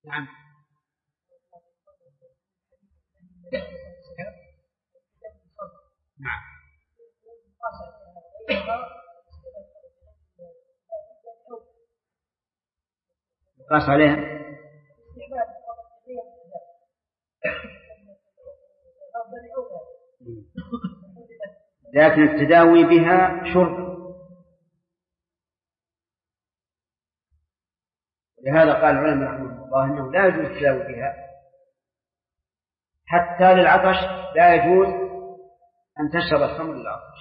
نعم. نعم. قاس عليها لكن التداوي بها شرب، لهذا قال العلماء رحمه الله أنه لا يجوز التداوي بها حتى للعطش، لا يجوز أن تشرب الخمر للعطش.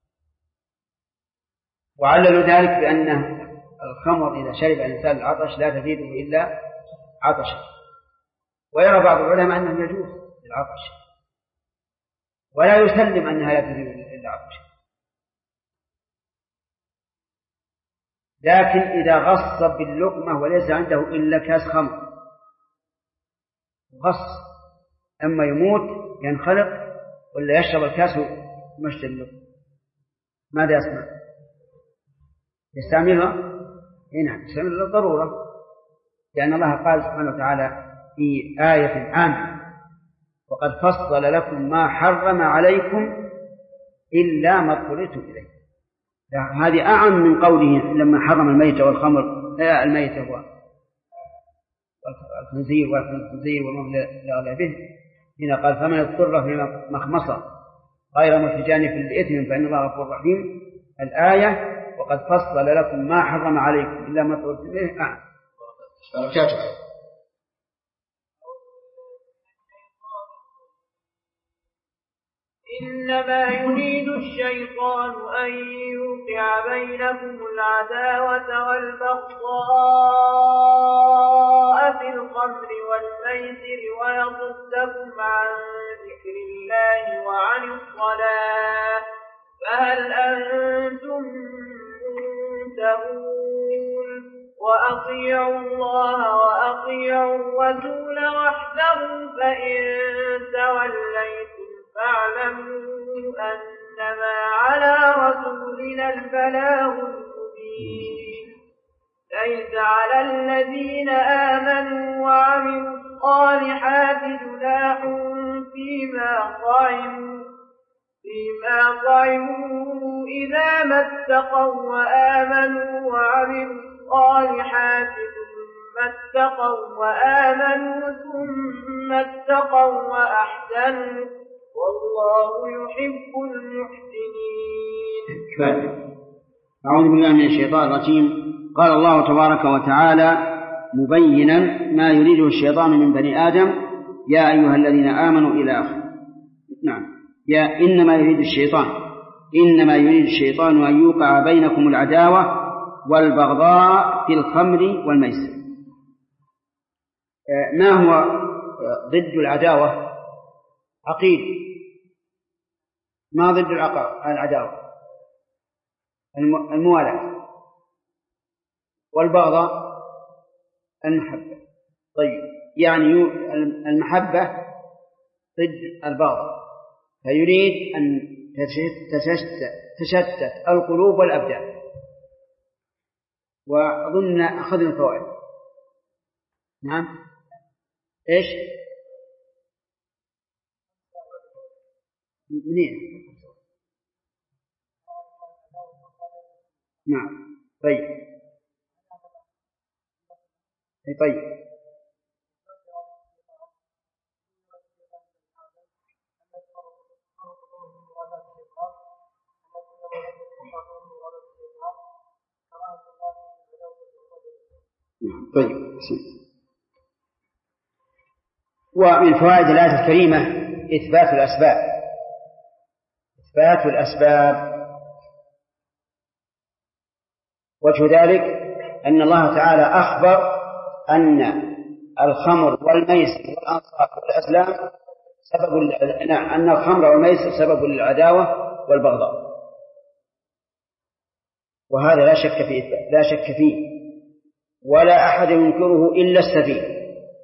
وعللوا ذلك بأن الخمر إذا شرب الإنسان العطش لا تزيده إلا عطشا، ويرى بعض العلماء أنه يجوز للعطش ولا يسلم أنها لا تزيد إلا عطشا. لكن إذا غص باللقمة وليس عنده إلا كاس خمر غص، أما يموت ينخلق ولا يشرب الكاس ومشي اللقمة، ماذا يصنع؟ يستعملها؟ نعم، يستعملها للضرورة، لأن الله قال سبحانه وتعالى في آية عامة: وقد فصل لكم ما حرم عليكم إلا ما اضطررتم إليه. هذه أعم من قوله لما حرم الميت والخمر، الميت هو الخنزير والخنزير وما لا به، هنا قال: فمن اضطر في مخمصة غير متجانف للإثم فإن الله غفور رحيم. الآية: وقد فصل لكم ما حرم عليكم إلا ما اضطررتم إليه. إنما يريد الشيطان أن يوقع بينكم العداوة والبغضاء في الخمر والميسر ويصدكم عن ذكر الله وعن الصلاة، فهل أنتم منتهون؟ وأطيعوا الله وأطيعوا الرسول واحذروا، فإن توليتم فاعلموا أنما على رسولنا البلاغ المبين. ليس على الذين آمنوا وعملوا الصالحات جناح فيما طعموا إذا ما اتقوا وآمنوا وعملوا الصالحات ثم اتقوا وآمنوا ثم اتقوا وأحسنوا والله يحب المحسنين. أعوذ بالله من الشيطان الرجيم. قال الله تبارك وتعالى مبينا ما يريده الشيطان من بني آدم: يا أيها الذين آمنوا إلى آخره. نعم، إنما يريد الشيطان أن يوقع بينكم العداوة والبغضاء في الخمر والميسر. ما هو ضد العداوة؟ عقيد. ما ضد العداوة؟ الموالاة. والبغضاء المحبة. طيب، يعني المحبة ضد البغضاء، فيريد أن تشتت القلوب والأبدان. وأظن أخذنا الفوائد. نعم، إيش؟ منين؟ نعم، طيب. طيب. ومن فوائد الآية الكريمة إثبات الأسباب. وجه ذلك أن الله تعالى أخبر أن الخمر والميسر والأنصاب والأزلام أن الخمر والميسر سبب للعداوة والبغضاء، وهذا لا شك فيه ولا أحد ينكره إلا السفيه.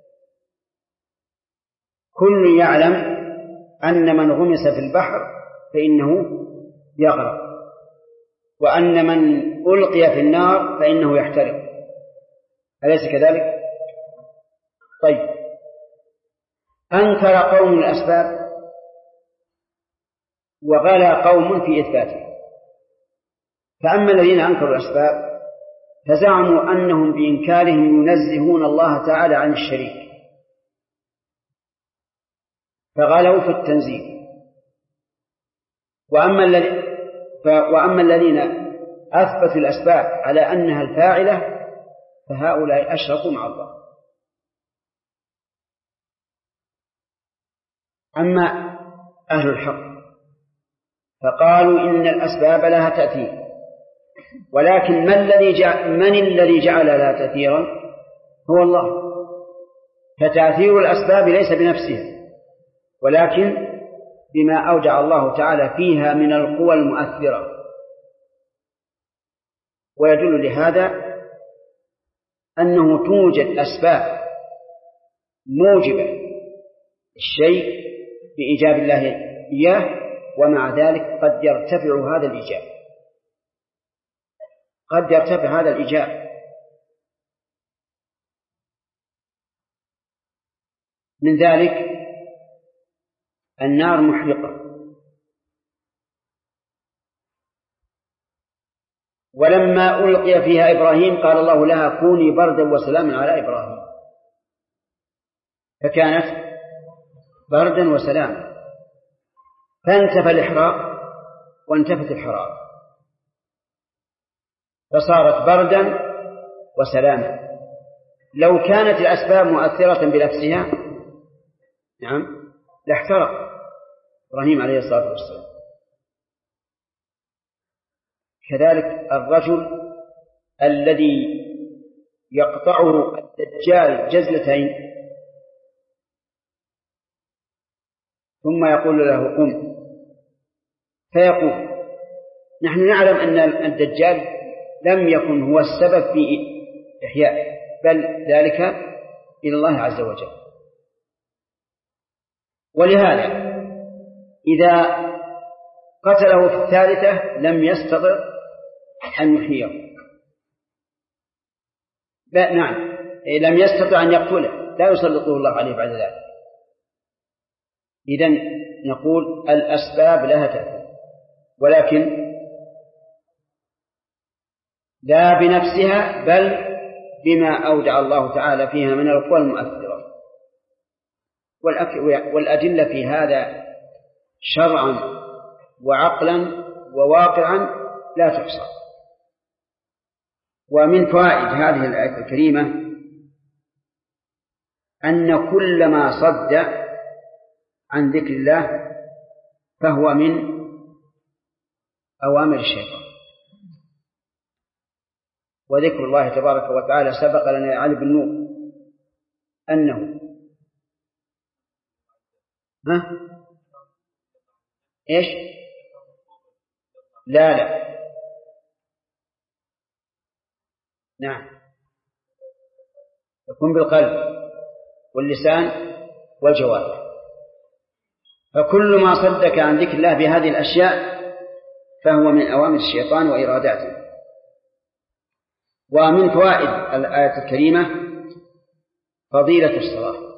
كل يعلم أن من غمس في البحر فإنه يغرق، وأن من ألقي في النار فإنه يحترق، أليس كذلك؟ طيب، أنكر قوم الأسباب وغلا قوم في إثباتها. فأما الذين أنكروا الأسباب فزعموا أنهم بإنكارهم ينزهون الله تعالى عن الشريك، فغلوا في التنزيه. وأما الذين أثبتوا الأسباب على أنها الفاعلة فهؤلاء أشركوا مع الله. أما أهل الحق فقالوا إن الأسباب لها تأثير، ولكن من الذي جعل لها تأثيرا؟ هو الله. فتأثير الأسباب ليس بنفسها، ولكن بما أودع الله تعالى فيها من القوى المؤثرة. ويدل لهذا أنه توجد أسباب موجبة الشيء بإيجاب الله إياه، ومع ذلك قد يرتفع هذا الإيجاب، قد يرتفع هذا الإيجاب. من ذلك النار محرقة، ولما ألقي فيها إبراهيم قال الله لها كوني بردا وسلاما على إبراهيم، فكانت بردا وسلاما، فانتفى الإحراق وانتفت الحرارة، فصارت بردا وسلاما. لو كانت الأسباب مؤثرة بنفسها نعم لاحترق إبراهيم عليه الصلاة والسلام. كذلك الرجل الذي يقطعه الدجال جزلتين ثم يقول له قم، فيقول نحن نعلم أن الدجال لم يكن هو السبب في إحيائه، بل ذلك إلى الله عز وجل. ولهذا إذا قتله في الثالثة لم يستطع أن يحييه، نعم لم يستطع أن يقتله، لا يسلطه الله عليه بعد ذلك. إذن نقول الأسباب لها تأثير، ولكن لا بنفسها بل بما أودع الله تعالى فيها من القوى المؤثرة. والأدلة في هذا شرعا وعقلا وواقعا لا تحصى. ومن فوائد هذه الآية الكريمة أن كل ما صد عن ذكر الله فهو من أوامر الشيطان. وذكر الله تبارك وتعالى سبق لنا علي بن نور أنه إيش؟ لا نعم، يكون بالقلب واللسان والجوارح. فكل ما صدك عن ذكر الله بهذه الأشياء فهو من أوامر الشيطان وإراداته. ومن فوائد الآية الكريمة فضيلة الصلاة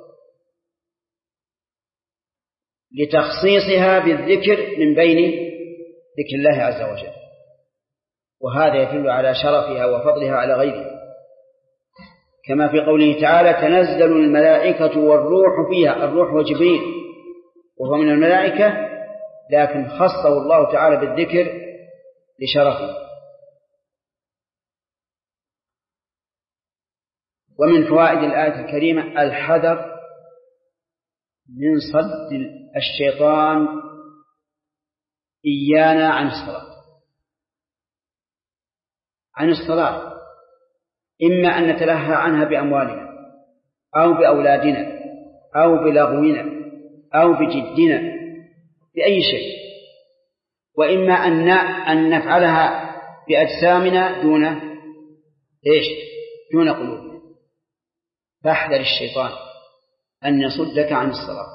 لتخصيصها بالذكر من بين ذكر الله عز وجل، وهذا يدل على شرفها وفضلها على غيرها، كما في قوله تعالى تنزل الملائكة والروح فيها. الروح وجبريل وهو من الملائكة، لكن خصه الله تعالى بالذكر لشرفه. ومن فوائد الآية الكريمة الحذر من صد الشيطان إيانا عن الصلاة، إما أن نتلهى عنها بأموالنا أو بأولادنا أو بلغونا أو بجدنا بأي شيء، وإما أن نفعلها بأجسامنا دون قلوبنا. فاحذر الشيطان أن يصدك عن الصلاة.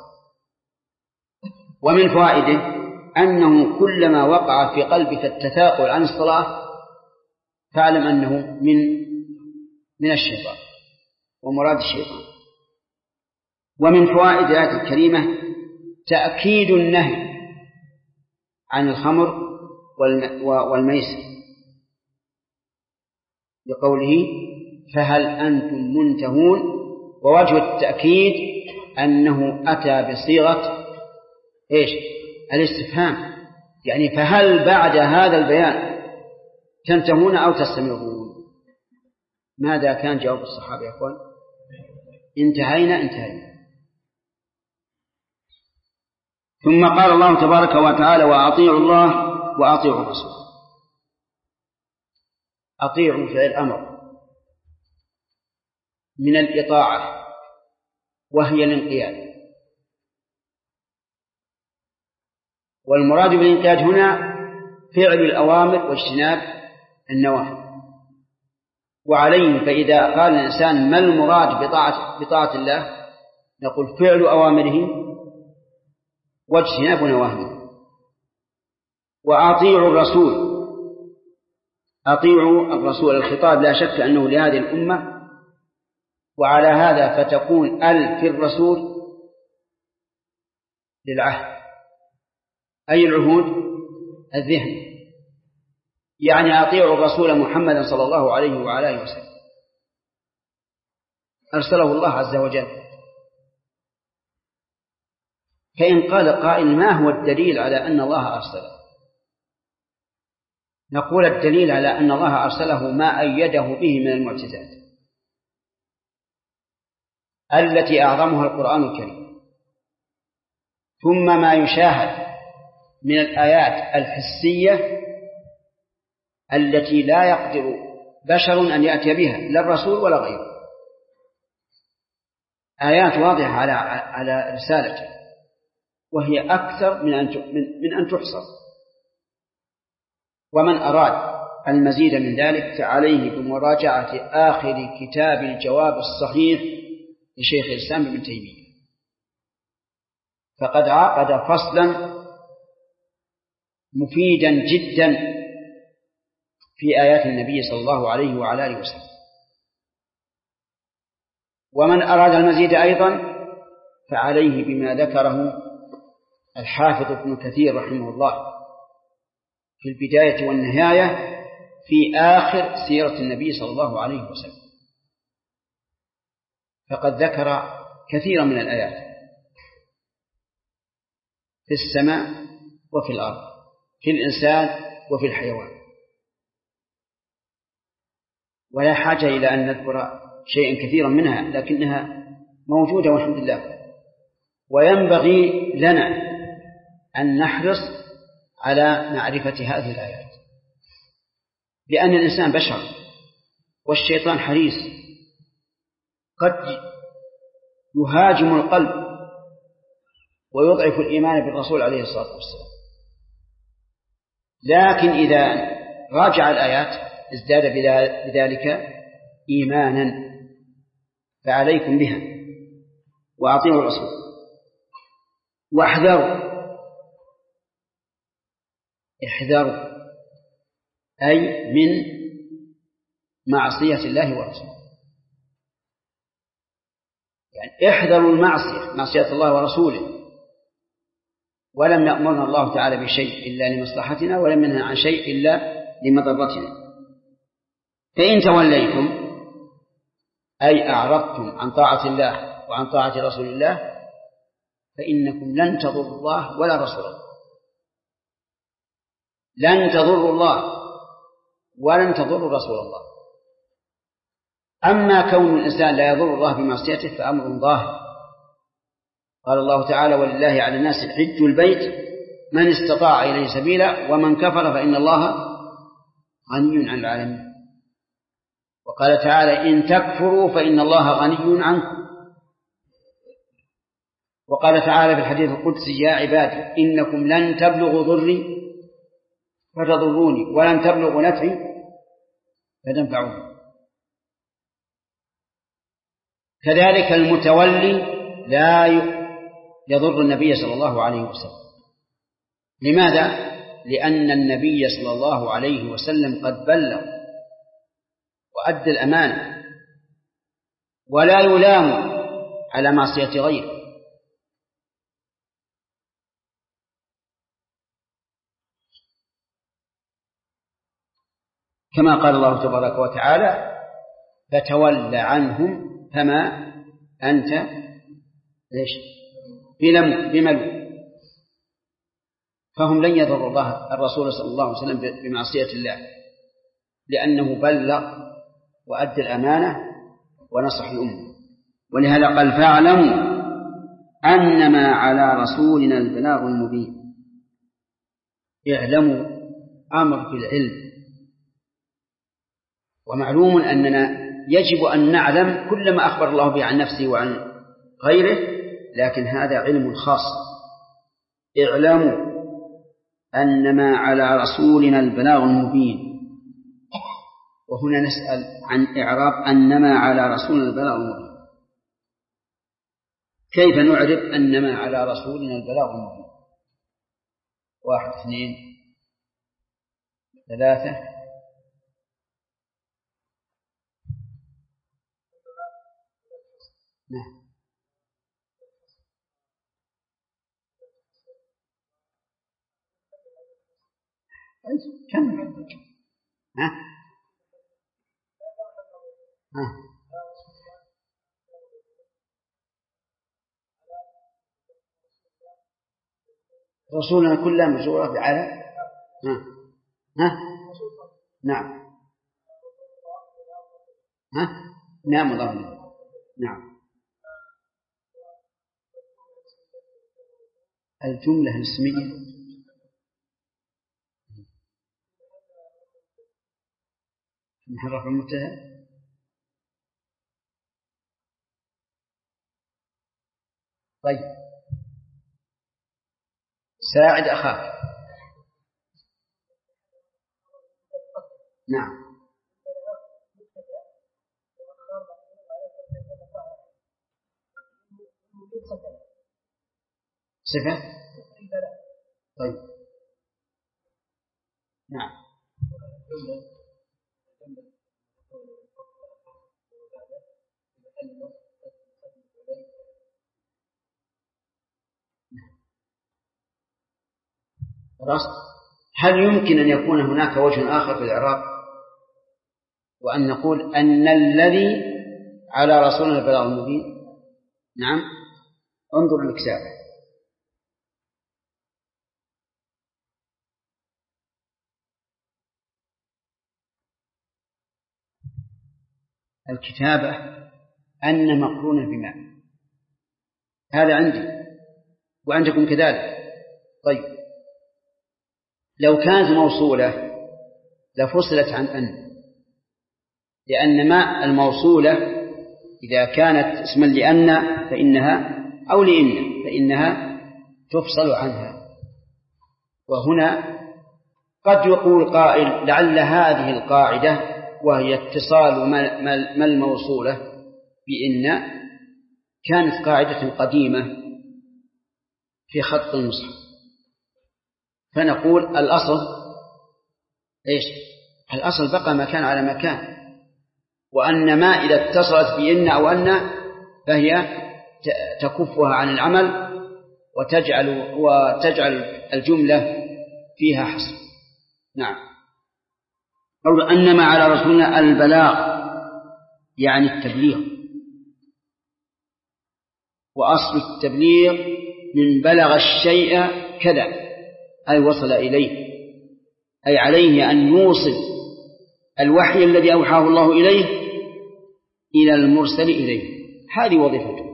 ومن فوائده أنه كلما وقع في قلبك التثاقل عن الصلاة فاعلم أنه من الشيطان ومراد الشيطان. ومن فوائد الآية الكريمة تأكيد النهي عن الخمر والميسر بقوله فهل أنتم منتهون، ووجه التأكيد أنه أتى بصيغة الاستفهام، يعني فهل بعد هذا البيان تنتهون أو تستمرون؟ ماذا كان جواب الصحابة يا أخوان؟ انتهينا. ثم قال الله تبارك وتعالى وأطيعوا الله وأطيعوا الرسول. أطيعوا فعل أمر من الإطاعة وهي الانقياد، والمراد بالانقياد هنا فعل الأوامر واجتناب النواهي. وعليه فإذا قال الإنسان ما المراد بطاعة الله نقول فعل أوامره واجتناب نواهيه. وأطيعوا الرسول، أطيعوا الرسول، الخطاب لا شك أنه لهذه الأمة، وعلى هذا فتكون في الرسول للعهد، أي العهود الذهن، يعني أطيعوا الرسول محمدا صلى الله عليه وعلى آله وسلم، أرسله الله عز وجل. فإن قال قائل ما هو الدليل على أن الله أرسله؟ نقول الدليل على أن الله أرسله ما أيده به من المعجزات التي أعظمها القرآن الكريم، ثم ما يشاهد من الآيات الحسية التي لا يقدر بشر أن يأتي بها لا الرسول ولا غيره، آيات واضحة على رسالته، وهي أكثر من أن تحصر. ومن أراد المزيد من ذلك فعليه بمراجعة آخر كتاب الجواب الصحيح لشيخ الإسلام ابن تيمية، فقد عقد فصلا مفيدا جدا في آيات النبي صلى الله عليه وعلى آله وسلم. ومن أراد المزيد أيضا فعليه بما ذكره الحافظ ابن كثير رحمه الله في البداية والنهاية في آخر سيرة النبي صلى الله عليه وسلم، فقد ذكر كثيرا من الآيات في السماء وفي الأرض، في الإنسان وفي الحيوان، ولا حاجة إلى أن نذكر شيئا كثيرا منها، لكنها موجودة والحمد لله. وينبغي لنا أن نحرص على معرفة هذه الآيات، لأن الإنسان بشر والشيطان حريص، قد يهاجم القلب ويضعف الإيمان بالرسول عليه الصلاة والسلام، لكن إذا راجع الآيات ازداد بذلك إيمانا، فعليكم بها وأطيعوا الرسول واحذروا. احذروا أي من معصية الله ورسوله، يعني احذروا المعصية، معصية الله ورسوله. ولم يأمرنا الله تعالى بشيء إلا لمصلحتنا، ولم ينهى عن شيء إلا لمضرتنا. فإن توليتم أي أعرضتم عن طاعة الله وعن طاعة رسول الله فإنكم لن تضروا الله ولا رسول الله، لن تضروا الله ولن تضروا رسول الله. أما كون الإنسان لا يضر الله بمعصيته فأمر ظاهر، قال الله تعالى ولله على الناس حج البيت من استطاع إليه سبيلا ومن كفر فإن الله غني عن العالمين. وقال تعالى إن تكفروا فإن الله غني عنكم. وقال تعالى في الحديث القدسي يا عبادي إنكم لن تبلغوا ضري فتضروني ولن تبلغوا نفعي فتنفعوني. كذلك المتولي لا يضر النبي صلى الله عليه وسلم. لماذا؟ لأن النبي صلى الله عليه وسلم قد بلغ وأدى الأمانة، ولا يلام على معصية غيره. كما قال الله تبارك وتعالى فتول عنهم فما أنت بملوم. فهم لن يضروا الله الرسول صلى الله عليه وسلم بمعصية الله، لأنه بلغ وأدى الأمانة ونصح الأمة. ولهذا قال فاعلموا أنما على رسولنا البلاغ المبين. اعلموا أمر بالعلم، ومعلوم أننا يجب أن نعلم كل ما أخبر الله به عن نفسه وعن غيره، لكن هذا علم خاص. اعلموا أنما على رسولنا البلاغ المبين. وهنا نسأل عن إعراب أنما على رسولنا البلاغ المبين. كيف نعرف أنما على رسولنا البلاغ المبين؟ 1 2 3. نعم. كم؟ ها؟ رسولنا كلها مجرورة بعلى. نعم. نعم ضمن. نعم. الجملة الاسمية محرف المبتدأ. طيب ساعد أخاك. نعم. صفة. طيب نعم. خلاص. هل يمكن أن يكون هناك وجه آخر في الإعراب وأن نقول أن الذي على رسولنا البلاغ المبين؟ نعم. انظر الكتابة. الكتابة أن مقرونة بما، هذا عندي وعندكم كذلك. طيب لو كانت موصولة لفصلت عن أن، لأن ما الموصولة إذا كانت اسما لأن فإنها أو لإن فإنها تفصل عنها. وهنا قد يقول قائل لعل هذه القاعدة وهي اتصال ما الموصولة بإن كانت قاعدة قديمة في خط المصحف، فنقول الأصل إيش؟ الأصل بقى مكان على مكان، وأن ما إذا اتصلت بإن أو أن فهي تكفها عن العمل وتجعل الجملة فيها حصر. نعم. قول أنما على رسولنا البلاغ يعني التبليغ، وأصل التبليغ من بلغ الشيء كذا أي وصل إليه، أي عليه أن يوصل الوحي الذي أوحاه الله إليه إلى المرسل إليه. هذه وظيفته،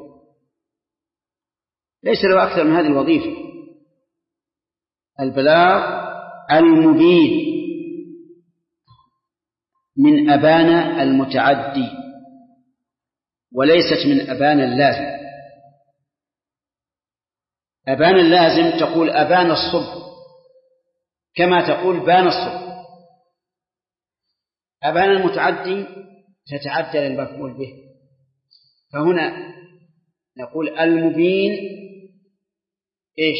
ليس له أكثر من هذه الوظيفة. البلاغ المبين من أبان المتعدي وليست من أبان اللازم. أبان اللازم تقول أبان الصبح كما تقول بان الصبح. أبان المتعدي تتعدى للمفعول به. فهنا نقول المبين إيش؟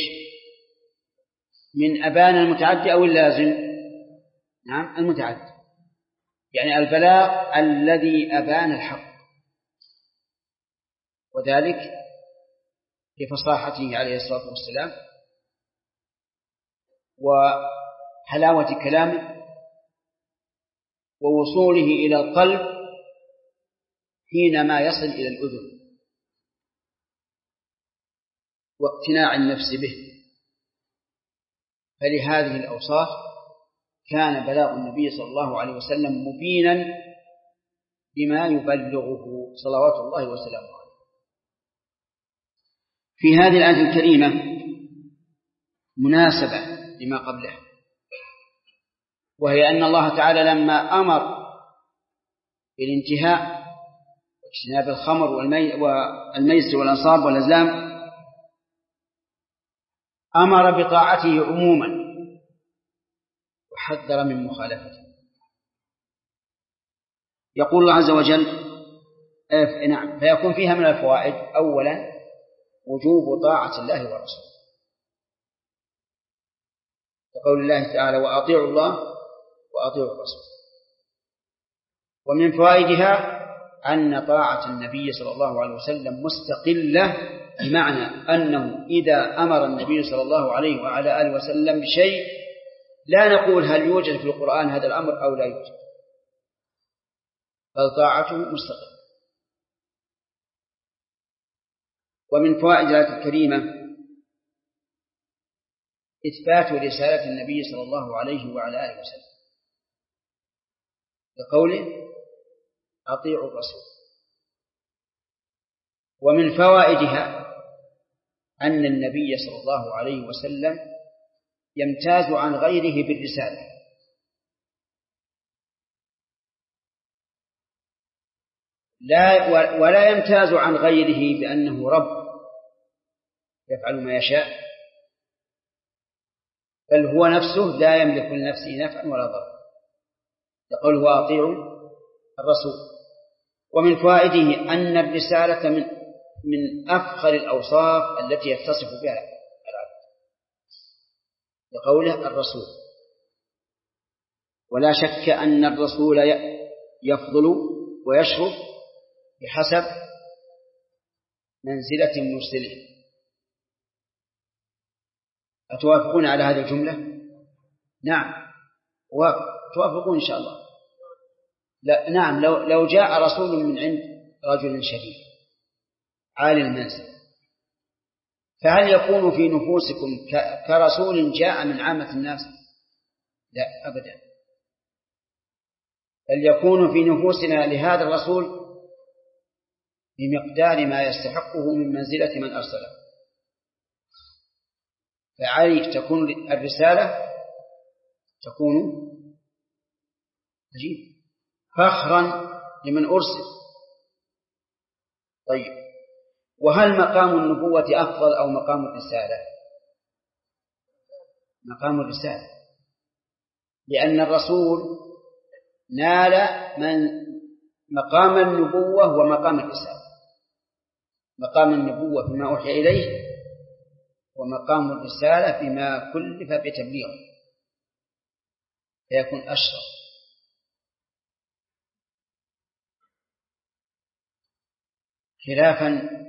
من أبان المتعدي أو اللازم؟ نعم المتعدي، يعني البلاغ الذي أبان الحق. وذلك لفصاحته عليه الصلاة والسلام وحلاوة كلامه ووصوله إلى القلب حينما يصل إلى الأذن واقتناع النفس به. فلهذه الأوصاف كان بلاغ النبي صلى الله عليه وسلم مبينا بما يبلغه صلوات الله وسلامه عليه. في هذه الآية الكريمة مناسبة لما قبله، وهي أن الله تعالى لما أمر بالانتهاء واجتناب الخمر والميسر والأنصاب والأزلام أمر بطاعته عموما وحذر من مخالفته. يقول الله عز وجل نعم، فيكون فيها من الفوائد: أولا وجوب طاعة الله ورسوله، كقول الله تعالى: وأطيعوا الله وأطيعوا الرسول. ومن فوائدها أن طاعة النبي صلى الله عليه وسلم مستقلة، بمعنى أنه إذا أمر النبي صلى الله عليه وعلى آله وسلم بشيء لا نقول هل يوجد في القرآن هذا الأمر أو لا يوجد، بل طاعته مستقلة. ومن فوائد الآية الكريمة إثبات رسالة النبي صلى الله عليه وعلى آله وسلم، لقوله: أطيعوا الرسول. ومن فوائدها أن النبي صلى الله عليه وسلم يمتاز عن غيره بالرسالة، ولا يمتاز عن غيره بأنه رب يفعل ما يشاء، بل هو نفسه لا يملك لنفسه نفعا ولا ضرا، يقول: وأطيعوا الرسول. ومن فوائده أن الرسالة من أفخر الأوصاف التي يتصف بها العبد، لقوله: الرسول. ولا شك أن الرسول يفضل ويشرف بحسب منزلة مرسله. أتوافقون على هذه الجملة؟ نعم، توافقون إن شاء الله. لا نعم، لو جاء رسول من عند رجل شريف عالي المنزل، فهل يكون في نفوسكم كرسول جاء من عامة الناس؟ لا أبدا، بل يكون في نفوسنا لهذا الرسول بمقدار ما يستحقه من منزلة من أرسله. فعليه تكون الرسالة تكون عجيب فخرا لمن أرسل. طيب، وهل مقام النبوة أفضل أو مقام الرسالة؟ مقام الرسالة، لأن الرسول نال من مقام النبوة ومقام الرسالة. مقام النبوة بما أوحي إليه، ومقام الرسالة بما كلف بتبليغه، فيكون أشرف. خلافا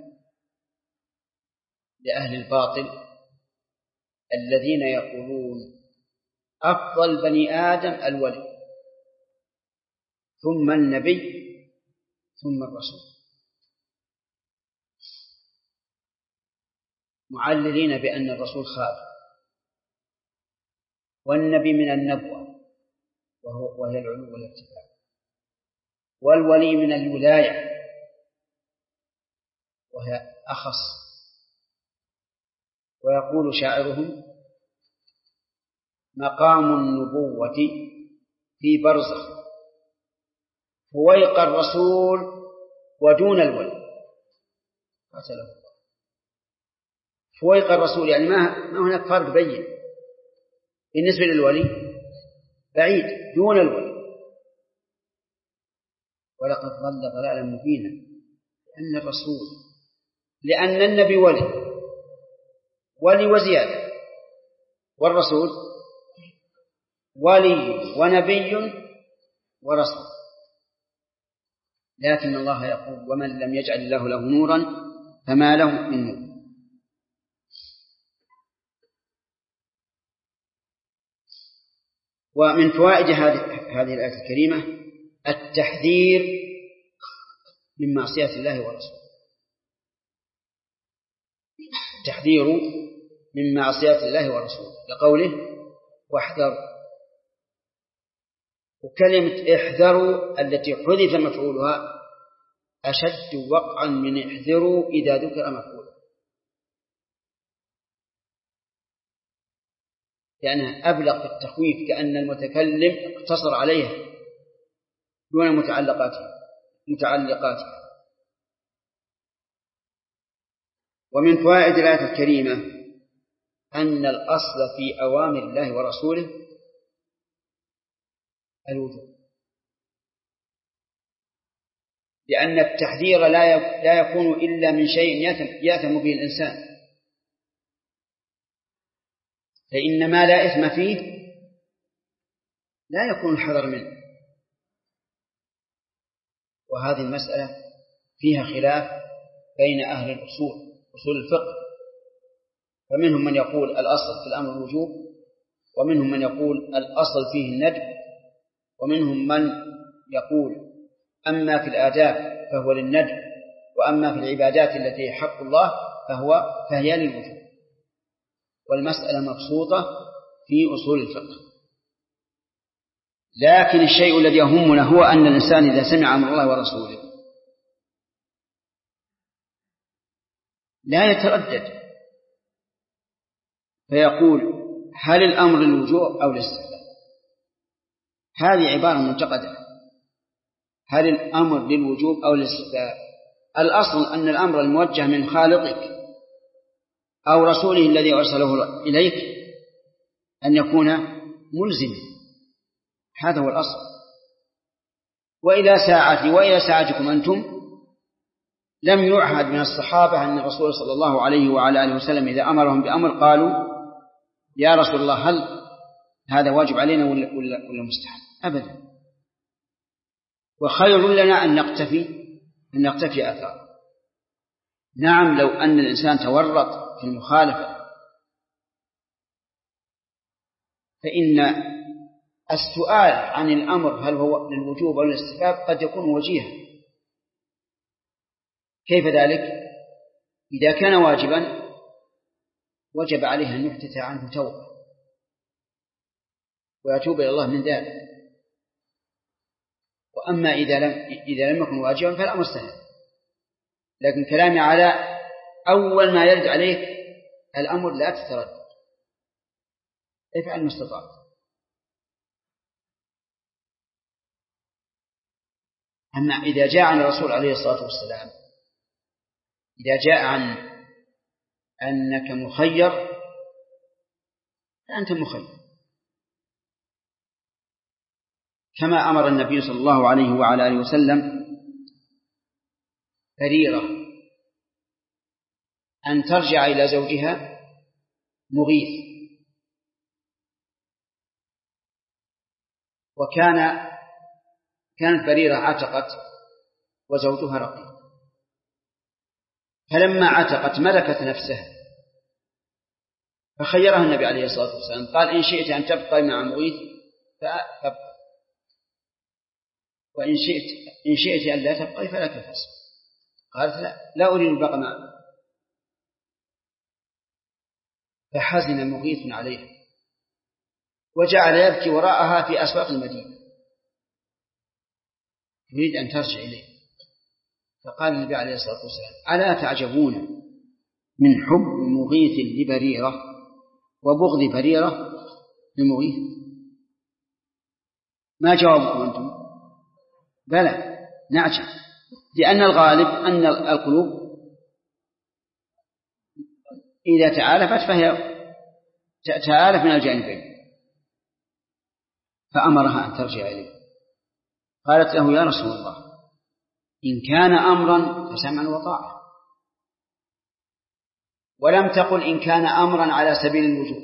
لأهل الباطل الذين يقولون أفضل بني آدم الولي، ثم النبي، ثم الرسول، معللين بأن الرسول خالق، والنبي من النبوة وهي العلو والارتفاع، والولي من الولاية وهي أخص. ويقول شاعرهم: مقام النبوة في برزخ فويق الرسول ودون الولي قتله الله. فويق الرسول يعني ما هناك فرق بين بالنسبة للولي، بعيد دون الولي. ولقد ضل ضلالا مبينا، لأن النبي ولي وزيادة، والرسول ولي ونبي ورسول. لكن الله يقول: ومن لم يجعل الله له نورا فما له من نذر. ومن فوائد هذه الآية الكريمة التحذير من معصية الله ورسوله، التحذير من معصية الله ورسوله لقوله واحذروا. وكلمة احذروا التي حذف مفعولها أشد وقعا من احذروا إذا ذكر مفعوله، لأنها أبلغ في التخويف، كأن المتكلم اقتصر عليها دون متعلقاتها. ومن فوائد الآية الكريمة أن الأصل في أوامر الله ورسوله الوجوب، لأن التحذير لا يكون إلا من شيء يأثم به الإنسان، فإن ما لا إثم فيه لا يكون الحذر منه. وهذه المسألة فيها خلاف بين أهل الأصول، أصول الفقه، فمنهم من يقول الأصل في الأمر الوجوب، ومنهم من يقول الأصل فيه الندب، ومنهم من يقول أما في الآداب فهو للندب، وأما في العبادات التي حق الله فهي للوجوب. والمسألة مبسوطة في أصول الفقه، لكن الشيء الذي يهمنا هو أن الإنسان إذا سمع أمر الله ورسوله لا يتردد، فيقول هل الأمر للوجوب أو للاستحباب؟ هذه عبارة منتقدة، هل الأمر للوجوب أو للاستحباب؟ الأصل أن الأمر الموجه من خالقك أو رسوله الذي أرسله إليك أن يكون ملزما، هذا هو الأصل. وإلى ساعتي وإلى ساعتكم أنتم لم يعهد من الصحابة أن الرسول صلى الله عليه وعلى آله وسلم إذا أمرهم بأمر قالوا يا رسول الله هل هذا واجب علينا ولا مستحب؟ أبدا. وخير لنا أن نقتفي آثاره. نعم، لو أن الإنسان تورط في المخالفة فإن السؤال عن الأمر هل هو للوجوب أو للاستحباب قد يكون وجيها. كيف ذلك؟ إذا كان واجبا وجب عليه أن يحدث عنه توبة ويتوب إلى الله من ذلك، وأما إذا لم يكن واجبا فالأمر سهل. لكن كلامي على أول ما يرد عليك الأمر لا تتردد، افعل ما استطعت. أما إذا جاء عن الرسول عليه الصلاة والسلام، إذا جاء عن أنك مخير فأنت مخير، كما أمر النبي صلى الله عليه وعلى آله وسلم بريرة أن ترجع إلى زوجها مغيث، كانت بريرة عتقت وزوجها رقيق، فلما عتقت ملكت نفسها فخيرها النبي عليه الصلاة والسلام، قال إن شئت أن تبقى مع مغيث فابقى، وإن شئت أن لا تبقى فلا تفسق. قالت لا أريد البقاء معه، فحزن مغيث عليها وجعل يبكي وراءها في أسواق المدينة يريد أن ترجع إليه. فقال النبي عليه الصلاة والسلام ألا تعجبون من حب مغيث لبريرة وبغض بريرة لمغيث؟ ما جوابكم أنتم؟ بلى نعجب، لأن الغالب أن القلوب إذا تعالفت فهي تتآلف من الجانبين. فأمرها أن ترجع إليه. قالت له يا رسول الله إن كان أمرا فسمعا وطاعة، ولم تقل إن كان أمرا على سبيل الوجوب.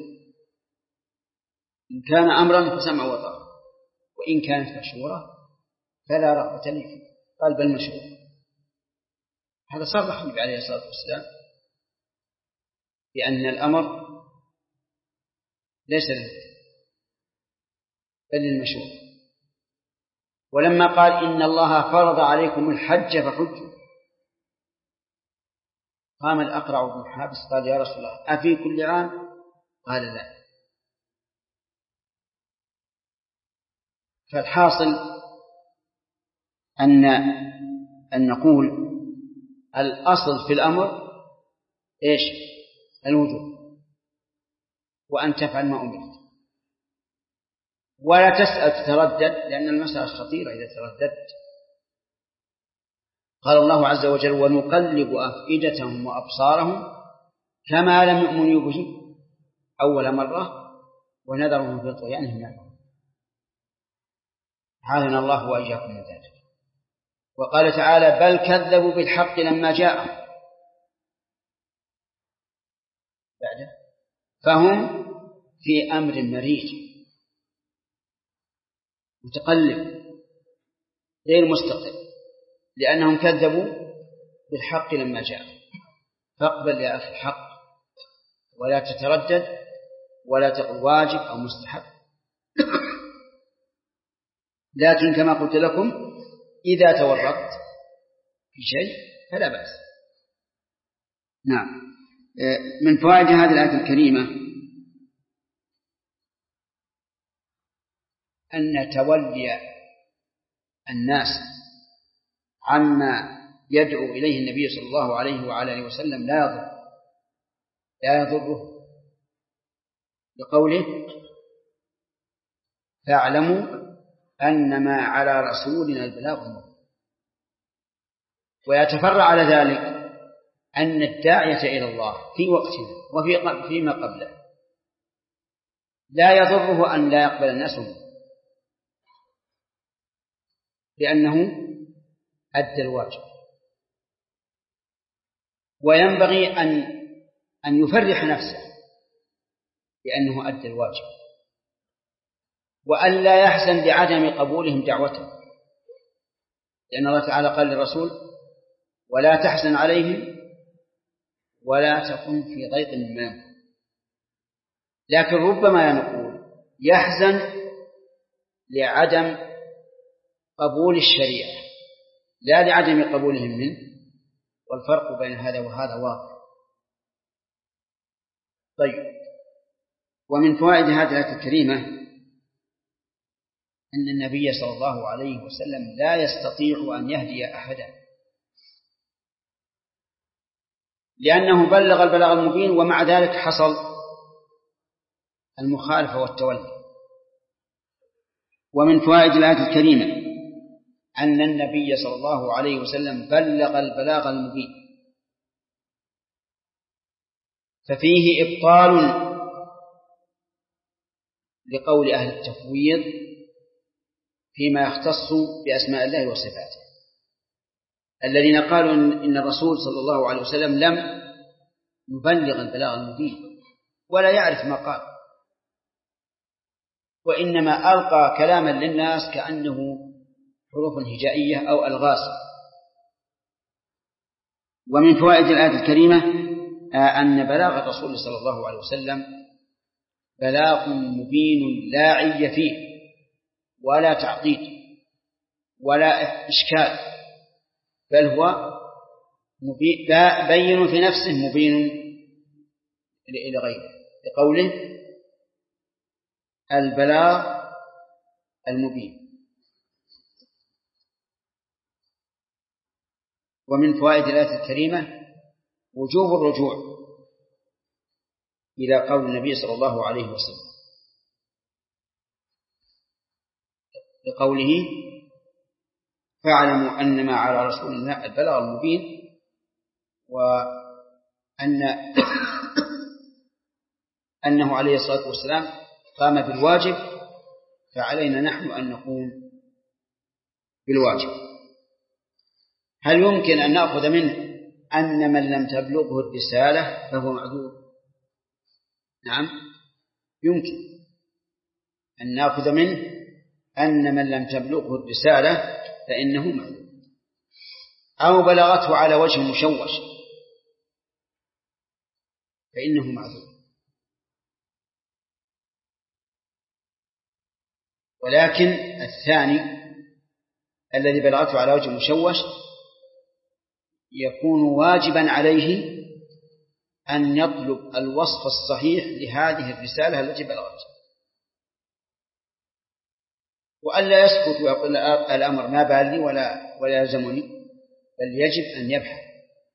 إن كان أمرا فسمعا وطاعة، وإن كانت مشورة فلا رغبة لي فيه. قال بل مشورة. هذا صرح النبي عليه الصلاة والسلام بأن الأمر ليس للمفتي بل للمشروع. ولما قال إن الله فرض عليكم الحج فحجوا، قام الأقرع بن حابس قال يا رسول الله أفي كل عام؟ قال لا. فالحاصل أن نقول الأصل في الأمر إيش؟ الوجوب، وأن تفعل ما أمرت، ولا تسأل تتردد، لأن المسألة خطيرة إذا ترددت. قال الله عز وجل ونقلب أفئدتهم وأبصارهم كما لم يؤمنوا به أول مرة ونذرهم في طغيانهم يعمهون. عاذنا الله وإياكم من ذلك. وقال تعالى بل كذبوا بالحق لما جاءهم فهم في أمر مريج متقلب غير مستقر، لأنهم كذبوا بالحق لما جاءهم. فاقبل يا أخي الحق ولا تتردد ولا تقل واجب أو مستحب، لكن كما قلت لكم إذا تورطت في شيء فلا بأس. نعم. من فوائد هذه الآية الكريمة أن تولي الناس عما يدعو إليه النبي صلى الله عليه وعلى آله وسلم لا يضره، لقوله فاعلموا أنما على رسولنا البلاغ المبين. ويتفرع على ذلك أن الداعية إلى الله في وقتنا وفيما قبله لا يضره أن لا يقبل الناس منه، لأنه أدى الواجب، وينبغي أن يفرح نفسه لأنه أدى الواجب، وأن لا يحزن لعدم قبولهم دعوته، لأن الله تعالى قال للرسول ولا تحزن عليهم ولا تكن في ضيق مما يمكرون. لكن ربما نقول يحزن لعدم قبول الشريعة لا لعدم قبولهم منه، والفرق بين هذا وهذا واضح. طيب. ومن فوائد هذه الآية الكريمة أن النبي صلى الله عليه وسلم لا يستطيع أن يهدي أحدا، لأنه بلغ البلاغ المبين، ومع ذلك حصل المخالفة والتولي. ومن فوائد الآية الكريمة أن النبي صلى الله عليه وسلم بلغ البلاغ المبين، ففيه إبطال لقول أهل التفويض فيما يختص بأسماء الله وصفاته، الذين قالوا إن الرسول صلى الله عليه وسلم لم يبلغ البلاغ المبين ولا يعرف ما قال، وإنما ألقى كلاما للناس كأنه حروف هجائية أو ألغاز. ومن فوائد الآية الكريمة أن بلاغ الرسول صلى الله عليه وسلم بلاغ مبين لا عي فيه ولا تعقيد ولا إشكال، بل هو بين في نفسه مبين لغيره، لقوله البلاغ المبين. ومن فوائد الآية الكريمة وجوب الرجوع إلى قول النبي صلى الله عليه وسلم لقوله فاعلموا أنما على رسولنا البلاغ المبين، أنه عليه الصلاة والسلام قام بالواجب، فعلينا نحن أن نقوم بالواجب. هل يمكن أن نأخذ منه أن من لم تبلغه الرسالة فهو معذور؟ نعم يمكن أن نأخذ منه أن من لم تبلغه الرسالة فإنه معذور. أو بلغته على وجه مشوش فإنه معذور. ولكن الثاني الذي بلغته على وجه مشوش يكون واجبا عليه أن يطلب الوصف الصحيح لهذه الرسالة التي بلغته، وألا يسكت ويقول الأمر ما بالي ولا يلزمني، بل يجب أن يبحث.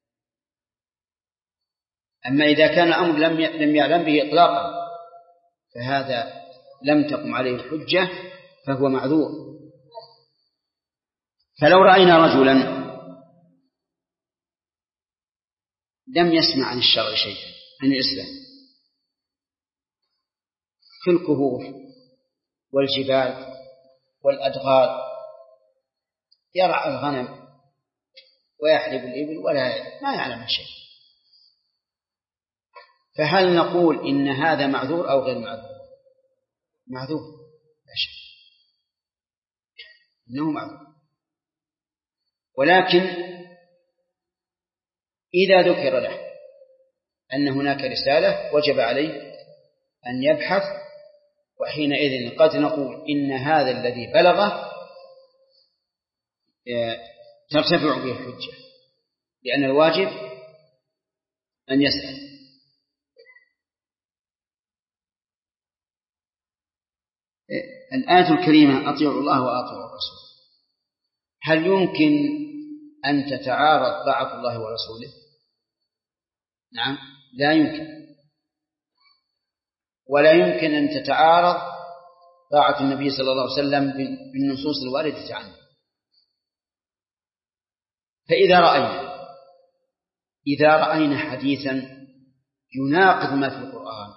أما إذا كان الأمر لم يعلم به إطلاقا فهذا لم تقم عليه الحجة فهو معذور. فلو رأينا رجلا لم يسمع عن الشرع شيئا، عن الإسلام، في الكهوف والجبال والأدغال يرعى الغنم ويحلب الإبل ما يعلم شيء، فهل نقول إن هذا معذور أو غير معذور؟ معذور لا شك إنه معذور. ولكن إذا ذكر له أن هناك رسالة وجب عليه أن يبحث، وحينئذ قد نقول إن هذا الذي بلغه ترتفع به الحجة، لأن الواجب أن يسأل. الآية الكريمة أطيعوا الله وأطيعوا الرسول، هل يمكن أن تتعارض طاعة الله ورسوله؟ نعم، لا يمكن. ولا يمكن أن تتعارض طاعة النبي صلى الله عليه وسلم بالنصوص الواردة عنه. فإذا رأينا حديثا يناقض ما في القرآن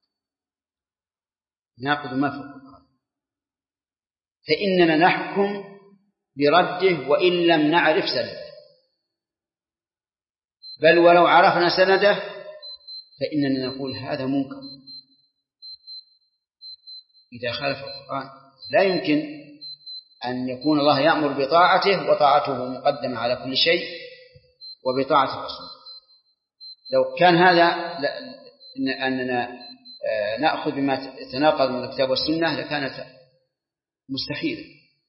فإننا نحكم برده وإن لم نعرف سنده، بل ولو عرفنا سنده فإننا نقول هذا منكر إذا خالف القرآن. لا يمكن أن يكون الله يأمر بطاعته وطاعته مقدمة على كل شيء وبطاعة الرسول. لو كان هذا أننا نأخذ بما يتناقض من الكتاب والسنة لكانت مستحيلة.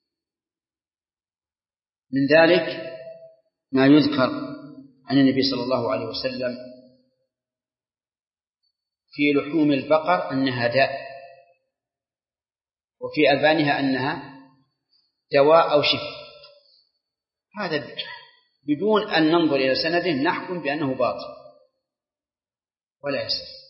من ذلك ما يذكر عن النبي صلى الله عليه وسلم في لحوم البقر أنها داء، وفي ألبانها أنها دواء أو شفاء. هذا بدون أن ننظر إلى سنده نحكم بأنه باطل ولا يصح.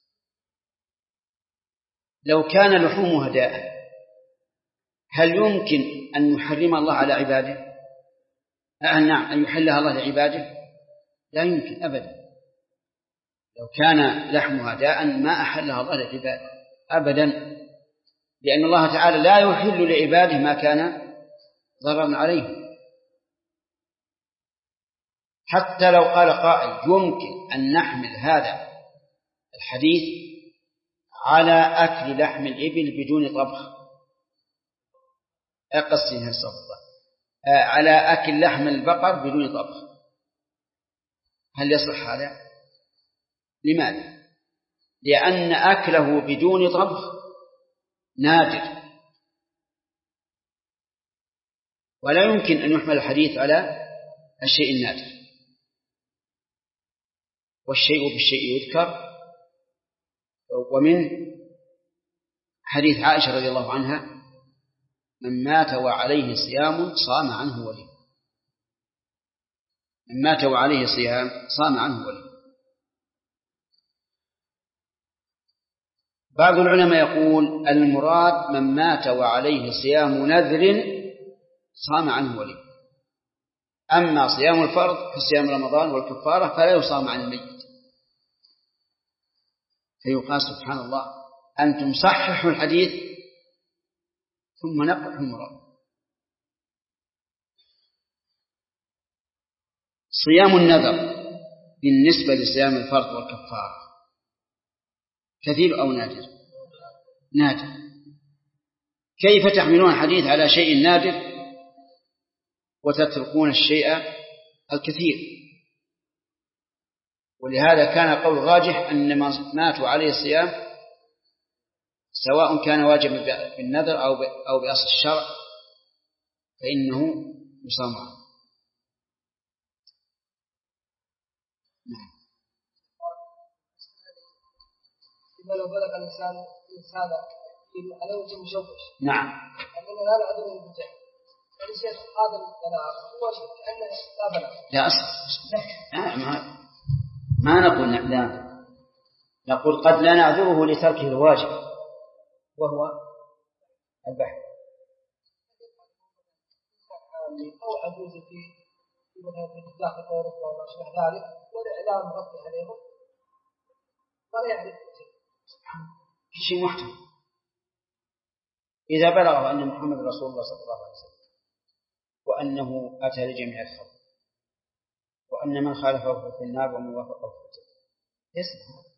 لو كان لحومها داء هل يمكن أن يحرم الله على عباده؟ نعم، أن يحلها الله لعباده؟ لا يمكن أبدا. لو كان لحمها داء ما أحلها الله لعباده أبدا، لأن الله تعالى لا يحل لعباده ما كان ضررا عليه. حتى لو قال قائل يمكن أن نحمل هذا الحديث على أكل لحم الإبل بدون طبخ، على أكل لحم البقر بدون طبخ، هل يصح هذا؟ لماذا؟ لأن أكله بدون طبخ نادر، ولا يمكن أن يحمل الحديث على الشيء النادر. والشيء بالشيء يذكر. ومن حديث عائشة رضي الله عنها من مات وعليه صيام صام عنه ولي. من مات وعليه صيام صام عنه ولي. بعض العلماء يقول المراد من مات وعليه صيام نذر صام عنه ولي. أما صيام الفرض كصيام رمضان والكفارة فلا يصام عن الميت. فيقال سبحان الله أنتم صححوا الحديث ثم نقحوا المراد. صيام النذر بالنسبة لصيام الفرض والكفارة كثير أو نادر؟ نادر. كيف تحملون الحديث على شيء نادر وتتركون الشيء الكثير. ولهذا كان قول راجح أن من ماتوا عليه الصيام سواء كان واجبا بالنذر أو بأصل الشرع فإنه يصام عنه. لو بلغ الإنسان هذا على وجه مشوش. نعم. أننا لا نعذره بالجهل. فالشيخ هذا الكلام هو كأنه لا بلغ. لا أصل. ما نقول لا. نقول قد لا نعذره لتركه الواجب وهو البحث. أو عجوز في مثلا إطلاق الطرق أو ما شابه ذلك والإعلام مغطي عليهم ولا يعرف شيء محتمل. إذا بلغه أن محمد رسول الله صلى الله عليه وسلم وأنه أتى لجميع الخلق وأن من خالفه في النار ومن وافقه في الجنة يسمع.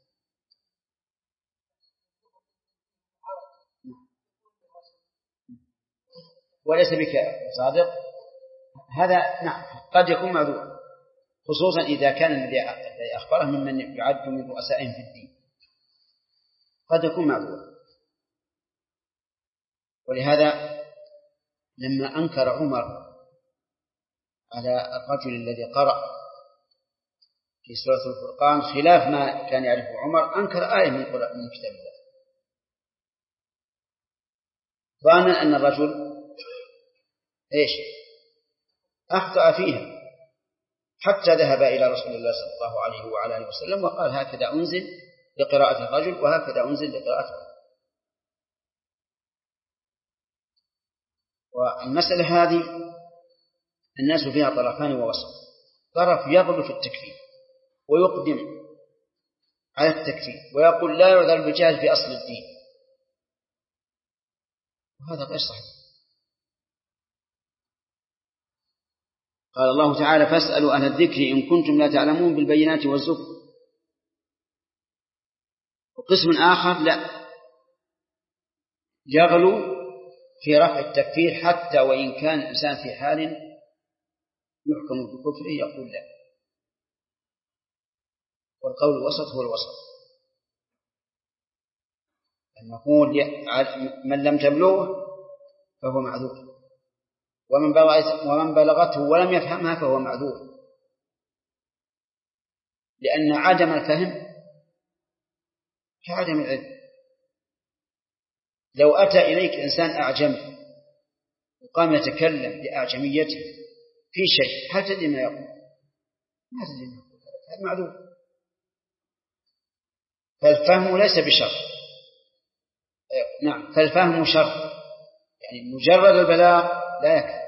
وليس بك صادق هذا نعم قد يكون معذور، خصوصا إذا كان الذي أخبره ممن يعد من رؤسائهم في الدين قد يكون معذور. ولهذا لما أنكر عمر على الرجل الذي قرأ في سورة الفرقان خلاف ما كان يعرفه عمر أنكر آية من كتاب الله ظانا أن الرجل أخطأ فيها حتى ذهب إلى رسول الله صلى الله عليه وعلى آله وسلم وقال هكذا أنزل لقراءة الرجل وهكذا أنزل لقراءة الرجل. والمسألة هذه الناس فيها طرفان ووسط. طرف يغلو في التكفير ويقدم على التكفير ويقول لا يعذر بالجهل في أصل الدين، وهذا غير صحيح. قال الله تعالى فاسألوا أهل الذكر إن كنتم لا تعلمون بالبينات والزبر. وقسم آخر لا يغلو في رفع التكفير حتى وإن كان الإنسان في حال يحكم بكفره يقول لا. والقول الوسط هو الوسط، أن نقول من لم تبلغه فهو معذور ومن بلغته ولم يفهمها فهو معذور، لأن عدم الفهم كعدم العلم. لو أتى إليك إنسان أعجمي وقام يتكلم بأعجميته في شيء هل تدري ما يقول؟ ما تدري ما يقول، هذا معذور. فالفهم ليس بشرط. نعم فالفهم شرط، يعني مجرد البلاغ لا يكفي.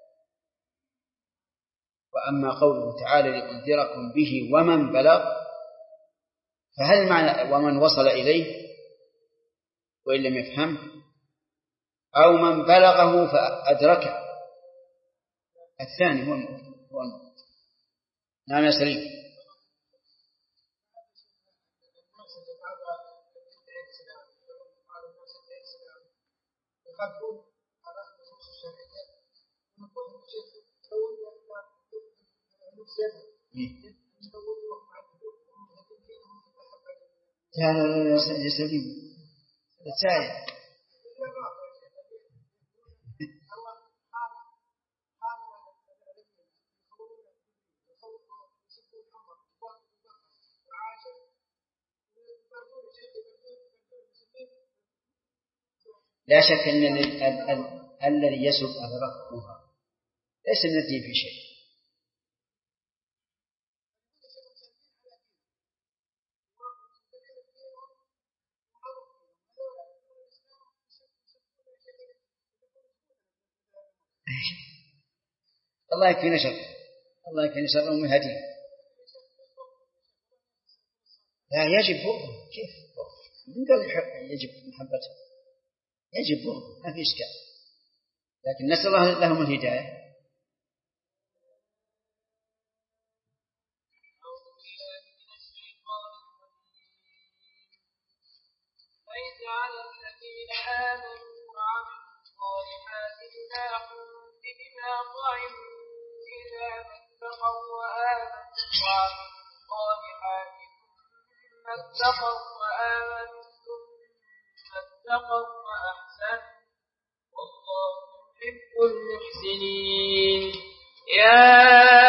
وأما قوله تعالى لأنذركم به ومن بلغ فهل معنى ومن وصل إليه وإن لم يفهم أو من بلغه فأدركه؟ الثاني هو المفروض. نعم يا سليم. لا يا سليم التاية لا شك أن الذي يسب أدركها ليس من الدين في شيء. الله يكفينا شر، الله يكفينا شرهم ويهديهم. لا يجب بغضهم. كيف من قال يجب محبته؟ يجب بغضهم ما في إشكال، لكن نسأل الله لهم الهداية. ويجعل الذين آمنوا وعملوا الصالحات جناح فيما طعموا إذا اتقوا وآمنوا وعملوا الصالحات ثم اتقوا وآمنوا ثم اتقوا وأحسنوا والله يحب المحسنين. يا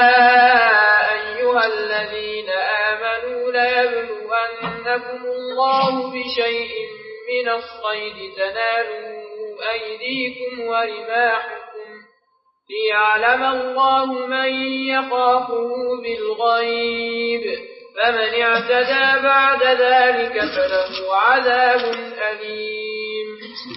أيها الذين آمنوا ليبلونكم الله بشيء من الصيد تنالوا أيديكم ورماحكم ليعلم الله من يخافه بالغيب فمن اعتدى بعد ذلك فله عذاب أليم.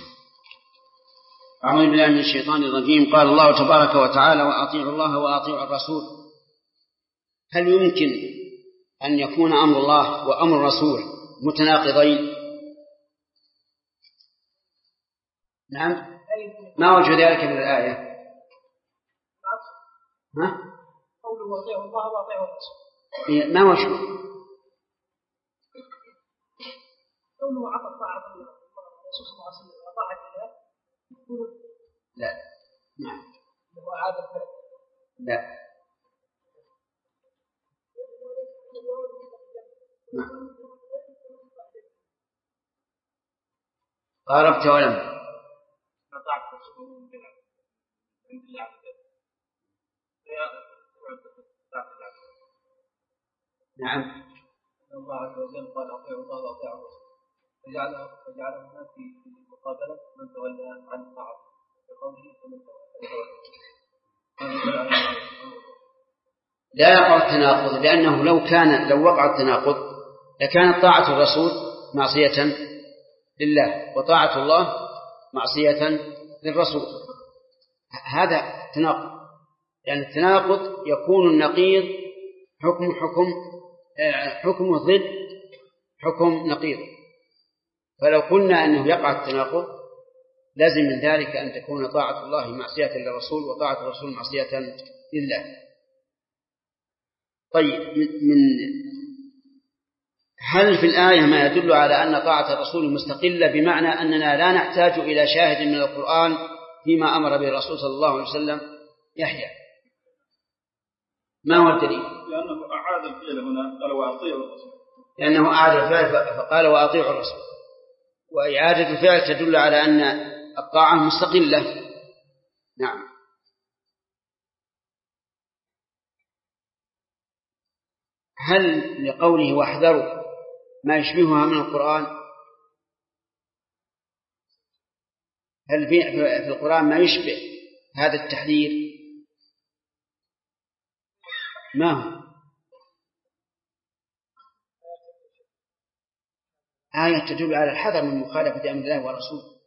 أعوذ بالله من الشيطان الرجيم. قال الله تبارك وتعالى وأطيعوا الله وأطيعوا الرسول. هل يمكن أن يكون أمر الله وأمر الرسول متناقضين؟ نعم. ما وجه ذلك من الآية؟ قوله وأطيعوا الله وأطيعوا الرسول. ما وجه؟ قوله عطى طاعة الرسول صلى الله عليه وسلم وطاعة الله. لا. نعم. هو عادة الفعل. لا. نعم. قاربت ولم. نعم. الله عز وجل قال أطيعوا الله وأطيعوا الرسول فجعلهما في مقابلة من تولى عن طاعته بقوله فمن تولى. لا يقع التناقض لأنه لو وقع التناقض لكانت طاعة الرسول معصية لله وطاعة الله معصية للرسول. هذا تناقض يعني التناقض يكون النقيض حكم ضد حكم نقيض. فلو قلنا أنه يقع التناقض لازم من ذلك أن تكون طاعة الله معصية للرسول وطاعة الرسول معصية لله. طيب هل في الآية ما يدل على أن طاعة الرسول مستقلة بمعنى أننا لا نحتاج إلى شاهد من القرآن فيما أمر به الرسول صلى الله عليه وسلم؟ يحيى ما هو الدليل؟ لأنه أعاد الفعل هنا قال وأطيعوا الرسول. لأنه أعاد الفعل فقال وأطيعوا الرسول، وإعادة الفعل تدل على أن الطاعة مستقلة. نعم. هل لقوله واحذروا ما يشبهها من القرآن؟ هل في القرآن ما يشبه هذا التحذير؟ ما هو؟ آية تدل على الحذر من مخالفة أمر الله ورسوله.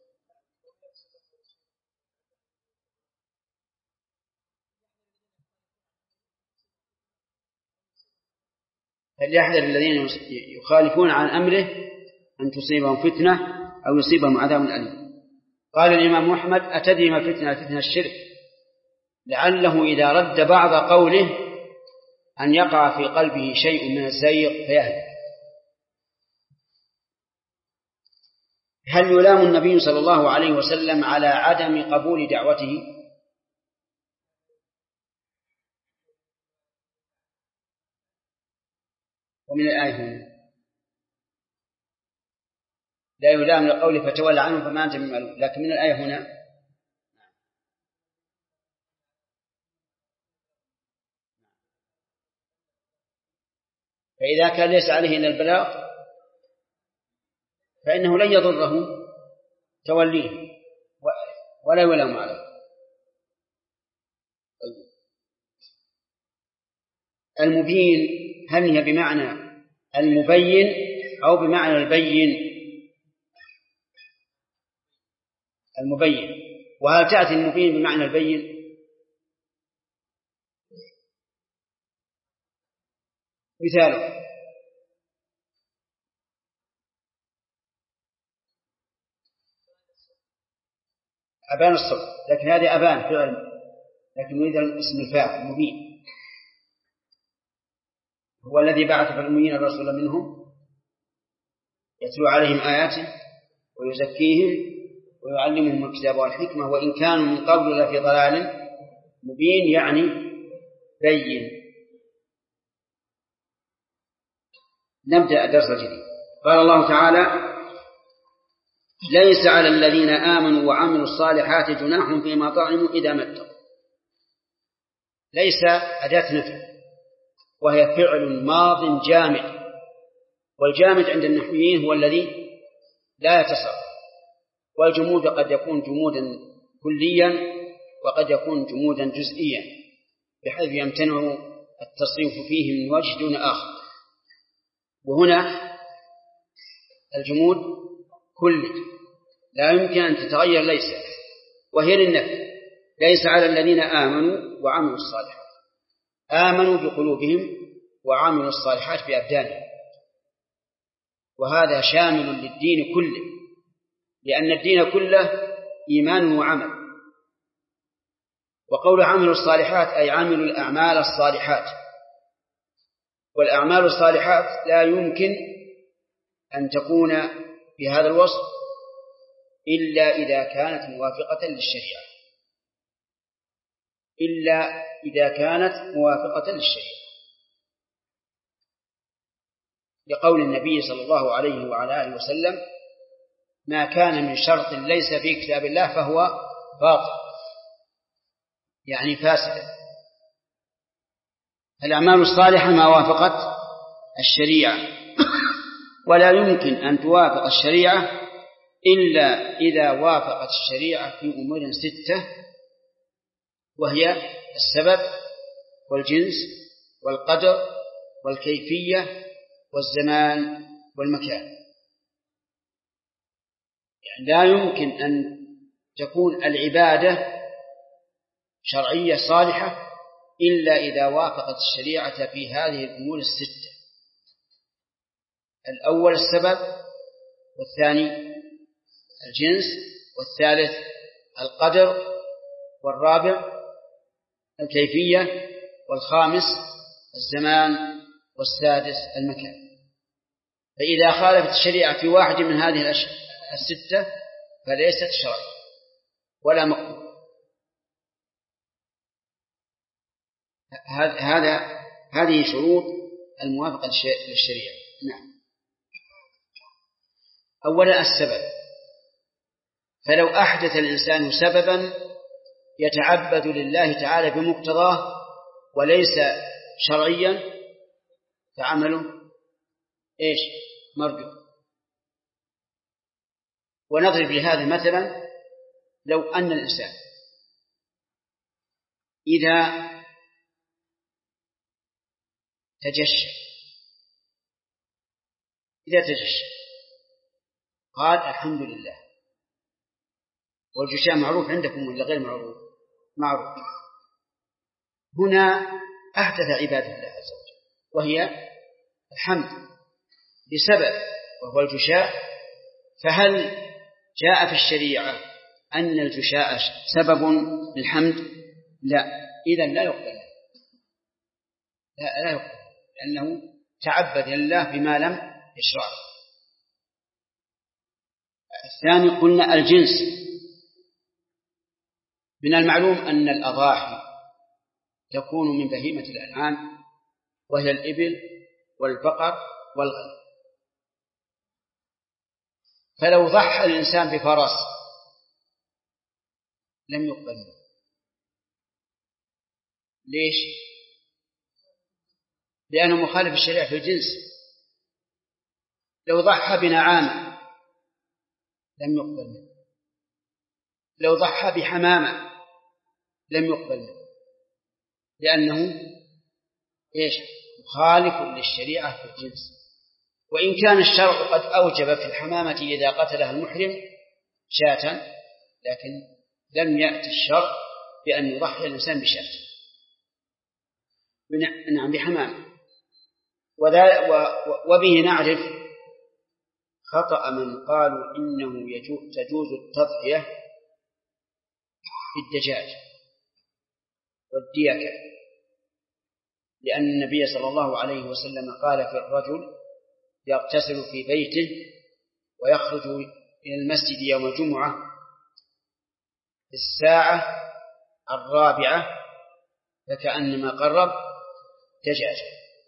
فليحذر الذين يخالفون عن أمره أن تصيبهم فتنة أو يصيبهم عذاب أليم. قال الإمام أحمد أتدري ما فتنة الشرك؟ لعله إذا رد بعض قوله أن يقع في قلبه شيء من الزيغ فيهدى. هل يلام النبي صلى الله عليه وسلم على عدم قبول دعوته؟ ومن الآية هنا لا يلام لقوله فتولى عنه فما أنت بملوم، لكن من الآية هنا فإذا كان ليس عليه إلا البلاغ فإنه لن يضره توليه ولا يلام عليه. المبين هل هي بمعنى المبين أو بمعنى البين؟ المبين. وهل تأتي المبين بمعنى البين؟ مثاله أبان الصبر، لكن هذه أبان فعل، لكن نريد اسم الفاعل مبين. هو الذي بعث في الأميين رسولا منهم يتلو عليهم آياته ويزكيهم ويعلمهم الكتاب والحكمة وإن كانوا من قبل لفي ضلال مبين، يعني بين. نبدأ الدرس الجديد. قال الله تعالى: ليس على الذين آمنوا وعملوا الصالحات جناح فيما طعموا إذا ما اتقوا. ليس أداة نفي، وهي فعل ماض جامد، والجامد عند النحويين هو الذي لا يتصرف. والجمود قد يكون جمودا كليا وقد يكون جمودا جزئيا، بحيث يمتنع التصريف فيه من وجه دون آخر. وهنا الجمود كلي لا يمكن أن تتغير ليس، وهي للنفي. ليس على الذين آمنوا وعملوا الصالحات. آمنوا بقلوبهم وعملوا الصالحات بأبدانهم، وهذا شامل للدين كله، لأن الدين كله إيمان وعمل. وقول عملوا الصالحات أي عملوا الأعمال الصالحات، والأعمال الصالحات لا يمكن أن تكون بهذا الوصف إلا إذا كانت موافقة للشريعة، إلا إذا كانت موافقة للشريعة، لقول النبي صلى الله عليه وعلى آله وسلم: ما كان من شرط ليس في كتاب الله فهو باطل، يعني فاسد. الأعمال الصالحة ما وافقت الشريعة، ولا يمكن أن توافق الشريعة إلا إذا وافقت الشريعة في أمور 6، وهي السبب والجنس والقدر والكيفية والزمان والمكان. يعني لا يمكن أن تكون العبادة شرعية صالحة إلا إذا وافقت الشريعة في هذه الأمور 6: الأول السبب، والثاني الجنس، والثالث القدر، والرابع الكيفية، والخامس الزمان، والسادس المكان. فإذا خالفت الشريعة في واحد من هذه 6 فليست شرعية ولا مقبول. هذه شروط الموافقة للشريعة. نعم. أولا السبب، فلو أحدث الإنسان سببا يتعبد لله تعالى بمقتضاه وليس شرعيا فعمله مردود. ونضرب لهذا مثلا: لو أن الإنسان إذا تجشى قال الحمد لله، والجشاء معروف عندكم ولا غير معروف؟ معروف. هنا أحدث عبادة الله عز وجل، وهي الحمد بسبب وهو الجشاء. فهل جاء في الشريعة أن الجشاء سبب للحمد؟ لا. إذن لا يقبل، لا يقبل، لأنه تعبد لله بما لم يشرعه. الثاني قلنا الجنس. من المعلوم أن الأضاحي تكون من بهيمة الأنعام، وهي الإبل والبقر والغنم. فلو ضحى الإنسان بفرس لم يقبل منه. ليش؟ لأنه مخالف الشريعة في الجنس. لو ضحى بنعامة لم يقبل منه. لو ضحى بحمامة لم يقبل منه، لأنه مخالف للشريعة في الجنس. وإن كان الشرع قد أوجب في الحمامة إذا قتلها المحرم شاة، لكن لم يأتي الشرع بأن يضحي الإنسان بشاة، نعم بحمامة. وبه نعرف خطأ من قالوا إنه تجوز التضحية بالدجاج والديكة، لأن النبي صلى الله عليه وسلم قال في الرجل يغتسل في بيته ويخرج إلى المسجد يوم الجمعة في الساعة 4 فكأنما قرب دجاجة.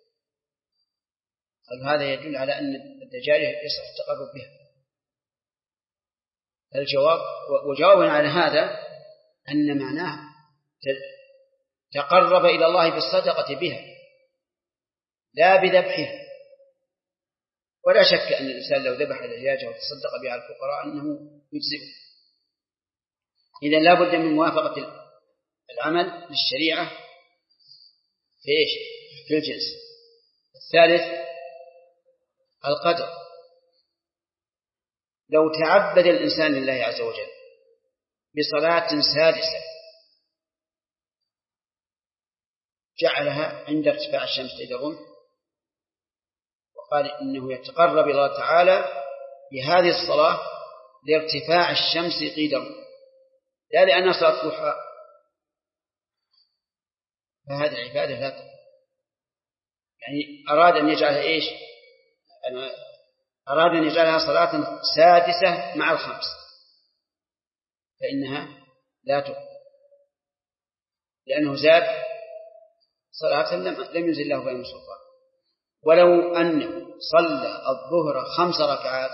قال هذا يدل على أن الدجاجة يصح التقرب بها. الجواب وجوابنا على هذا أن معناه تقرب إلى الله بالصدقة بها لا بذبحها. ولا شك أن الإنسان لو ذبح دجاجة وتصدق بها الفقراء أنه يجزئه. إذن لا بد من موافقة العمل للشريعة في إيش؟ في الجنس. الثالث القدر. لو تعبد الإنسان لله عز وجل بصلاة سادسة جعلها عند ارتفاع الشمس إلى الرمح وقال إنه يتقرب إلى الله تعالى بهذه الصلاة لارتفاع الشمس قيد الرمح لا لأنها صلاة ضحى، فهذه العبادة لا تقبل. يعني أراد أن يجعلها إيش؟ أراد أن يجعلها صلاة سادسة مع الخمس فإنها لا تقبل لأنه زاد صلاة لم ينزل له بها من سلطان. ولو أنه صلى الظهر 5 ركعات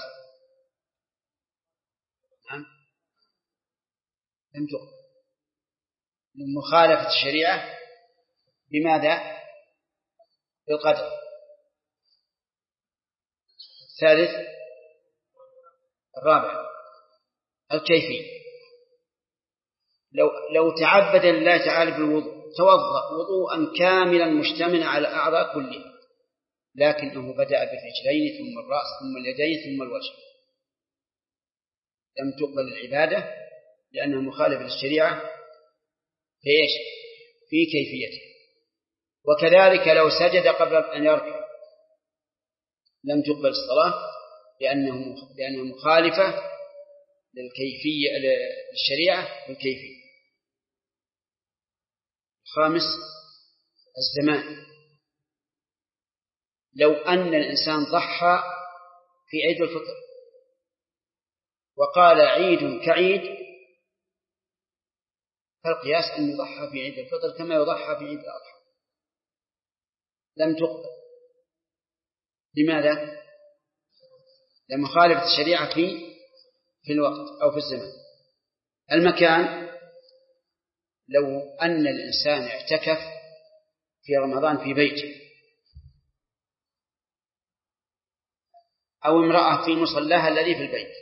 لم تقبل من مخالفة الشريعة. بماذا؟ بالقدر. الثالث الرابع الكيفية. لو تعبد لله تعالى بالوضوء توضأ وضوءا كاملا مشتملا على الأعضاء كلها لكنه بدأ بالرجلين ثم الرأس ثم اليدين ثم الوجه لم تقبل العبادة لأنها مخالفة للشريعة في إيش؟ في كيفيته. وكذلك لو سجد قبل أن يركع لم تقبل الصلاة لأنها مخالفة للكيفية للشريعة والكيفية. الخامس الزمان. لو أن الإنسان ضحى في عيد الفطر وقال عيد كعيد فالقياس أن يضحى في عيد الفطر كما يضحى في عيد الأضحى لم تقبل. لماذا؟ لمخالفة الشريعة في الوقت أو في الزمان. المكان. لو أن الإنسان اعتكف في رمضان في بيته أو امرأة في مصلاها الذي في البيت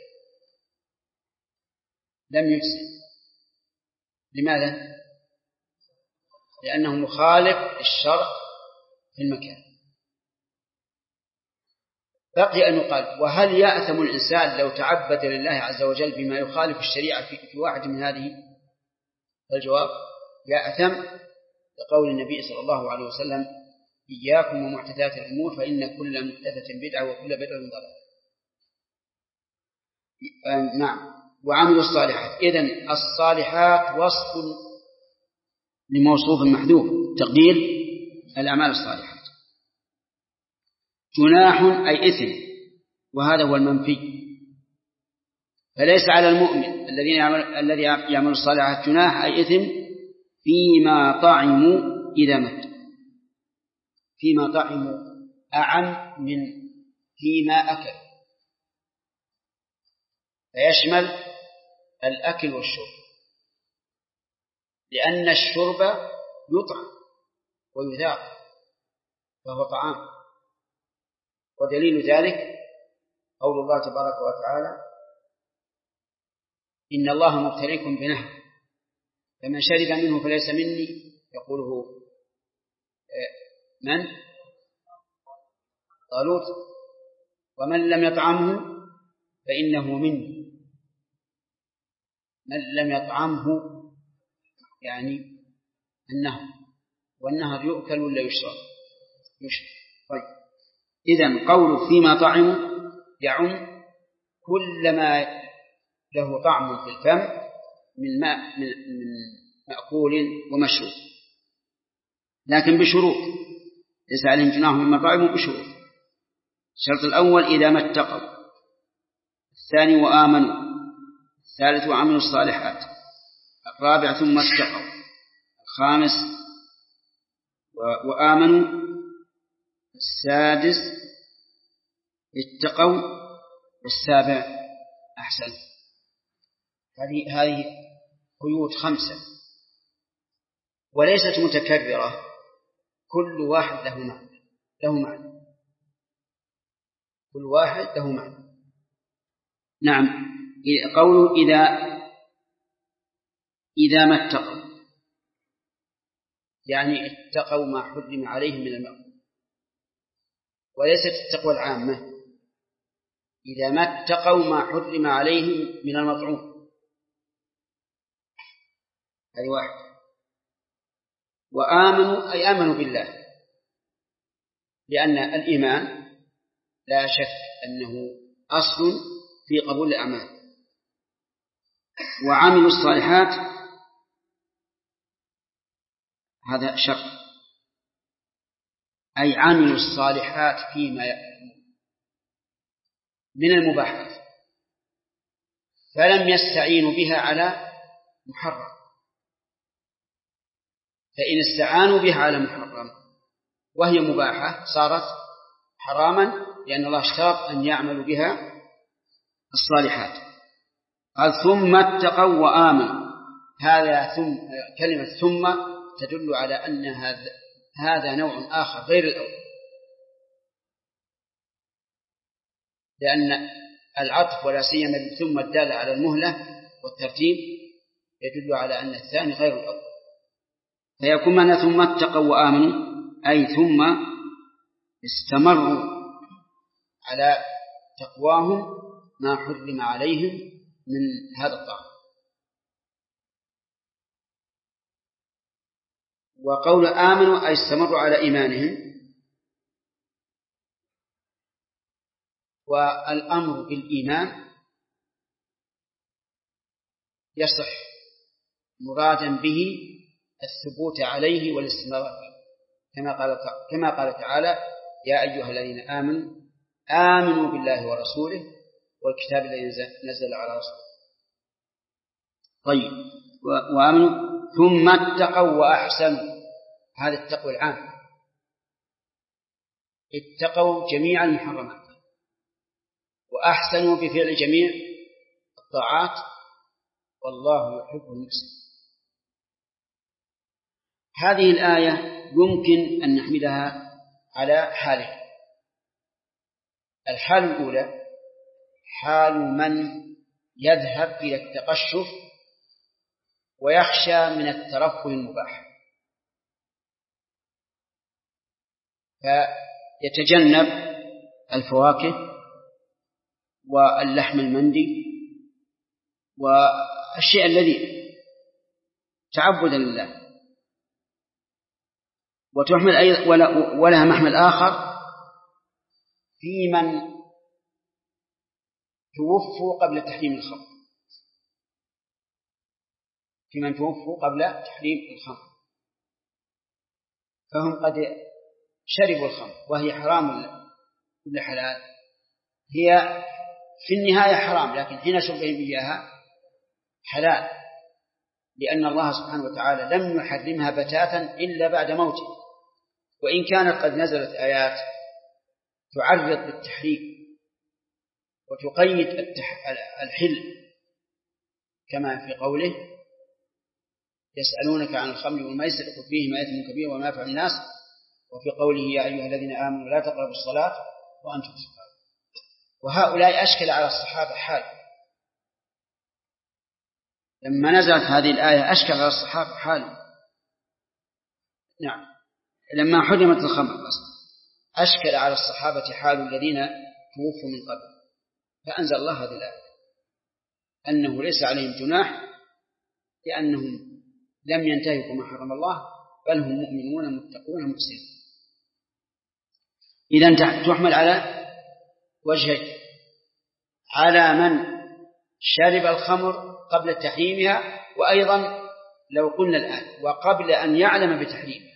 لم يجزئ. لماذا؟ لأنه مخالف الشرع في المكان. بقي أن يقال وهل يأثم الإنسان لو تعبد لله عز وجل بما يخالف الشريعة في واحد من هذه؟ الجواب يأثم لقول النبي صلى الله عليه وسلم إياكم ومحدثات الأمور فإن كل محدثة بدعة وكل بدعة ضلالة. نعم. وعمل الصالحات. إذن الصالحات وصف لموصوف محذوف تقدير الأعمال الصالحات. جناح أي إثم وهذا هو المنفي. فليس على المؤمن الذي يعمل الصالحات جناح أي إثم فيما طعموا إذا مت. فيما طعموا أعم من فيما أكل فيشمل الأكل والشرب لأن الشرب يطعم ويذاق فهو طعام. ودليل ذلك قول الله تبارك وتعالى إن الله مبتليكم بنهر فمن شرب منه فليس مني يقوله من؟ طالوت ومن لم يطعمه فإنه مني. من لم يطعمه يعني النهر والنهر يؤكل ولا يشرب؟ طيب إذن قول فيما طعموا يعم كل ما له طعم في الفم من مأكول ومشروب لكن بشروط. ليس عليهم جناح مما طعموا بشروط. الشرط الأول إذا ما اتقوا. الثاني وآمنوا. الثالث وعملوا الصالحات. الرابع ثم اتقوا. الخامس وآمنوا. السادس اتقوا. السابع أحسن. هذه قيود 5 وليست متكررة، كل واحد له معنى كل واحد له معنى. نعم، قوله إذا ما اتقوا، يعني اتقوا ما حرم عليهم من المأكول، وليست التقوى العامة. إذا ما اتقوا ما حرم عليهم من المطعوم، هذه واحد. وآمنوا أي آمنوا بالله، لأن الإيمان لا شك أنه أصل في قبول الأعمال. وعملوا الصالحات، هذا شرط، أي عملوا الصالحات فيما يأكلون من المباحات، فلم يستعينوا بها على محرم. فإن استعانوا بها على محرم وهي مباحة صارت حراما، لأن الله اشترط أن يعملوا بها الصالحات. قال ثم اتقوا وآمنوا. كلمة ثم تدل على أن هذا نوع آخر غير الأول، لأن العطف ولا سيما ثم الدالة على المهلة والترتيب يدل على أن الثاني غير الأول. فيكون معنى ثم اتقوا وآمنوا أي ثم استمروا على تقواهم ما حرم عليهم من هذا الطعام. وقول آمنوا أي استمروا على إيمانهم. والأمر بالإيمان يصح مرادا به الثبوت عليه والاستمرار فيه، كما قال تعالى يا أيها الذين آمنوا بالله ورسوله والكتاب الذي نزل على رسوله. طيب، وآمنوا ثم اتقوا وأحسنوا، هذا التقوى العام، اتقوا جميع المحرمات وأحسنوا بفعل جميع الطاعات، والله يحب المحسنين. هذه الآية يمكن أن نحملها على حالين. الحال الأولى حال من يذهب إلى التقشف ويخشى من الترفه المباح، فيتجنب الفواكه واللحم المندي والشيء الذي تعبدا لله. وتحمل أيضا ولها محمل آخر في من توفوا قبل تحريم الخمر، في من توفوا قبل تحريم الخمر، فهم قد شربوا الخمر وهي حرام كل حلال، هي في النهاية حرام، لكن حين شربهم إياها حلال، لأن الله سبحانه وتعالى لم يحرمها بتاتا إلا بعد موته، وإن كانت قد نزلت آيات تعرض بالتحريم وتقيد الحل، كما في قوله يسألونك عن الخمر والميسر قل فيهما إثم كبير ومنافع الناس، وفي قوله يا أيها الذين آمنوا لا تقربوا الصلاة وأنتم سكارى. وهؤلاء أشكل على الصحابة حال، لما نزلت هذه الآية أشكل على الصحابة حال. نعم، لما حرمت الخمر أشكل على الصحابة حال الذين توفوا من قبل، فأنزل الله هذه الآية أنه ليس عليهم جناح لأنهم لم ينتهكوا ما حرم الله، بل هم مؤمنون متقون محسنون. إذن تحمل على وجهين: على من شرب الخمر قبل تحريمها، وأيضا لو قلنا الآن وقبل أن يعلم بتحريمها،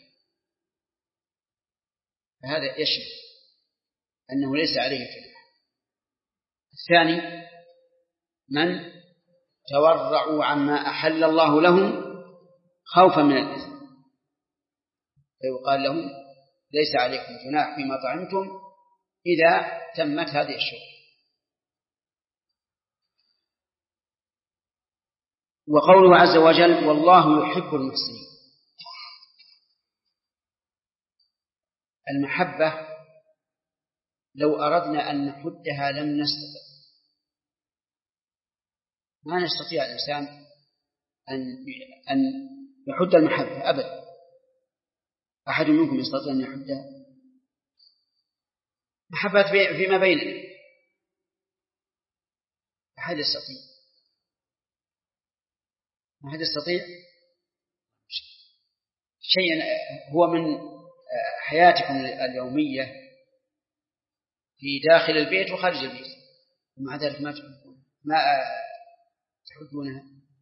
فهذا يشمل أنه ليس عليه جناح. الثاني من تورعوا عما أحل الله لهم خوفا من الإثم، فيقال لهم ليس عليكم جناح فيما طعمتم إذا تمت هذه الشروط. وقوله عز وجل والله يحب المحسنين، المحبة لو أردنا أن نحدها لم نستطع، ما نستطيع الإنسان أن يحد المحبة أبدا. أحد منكم يستطيع أن يحدها؟ محبة فيما بيننا أحد يستطيع؟ أحد يستطيع شيئا هو من حياتكم اليومية في داخل البيت وخارج البيت، ومع ذلك ما تحدونها.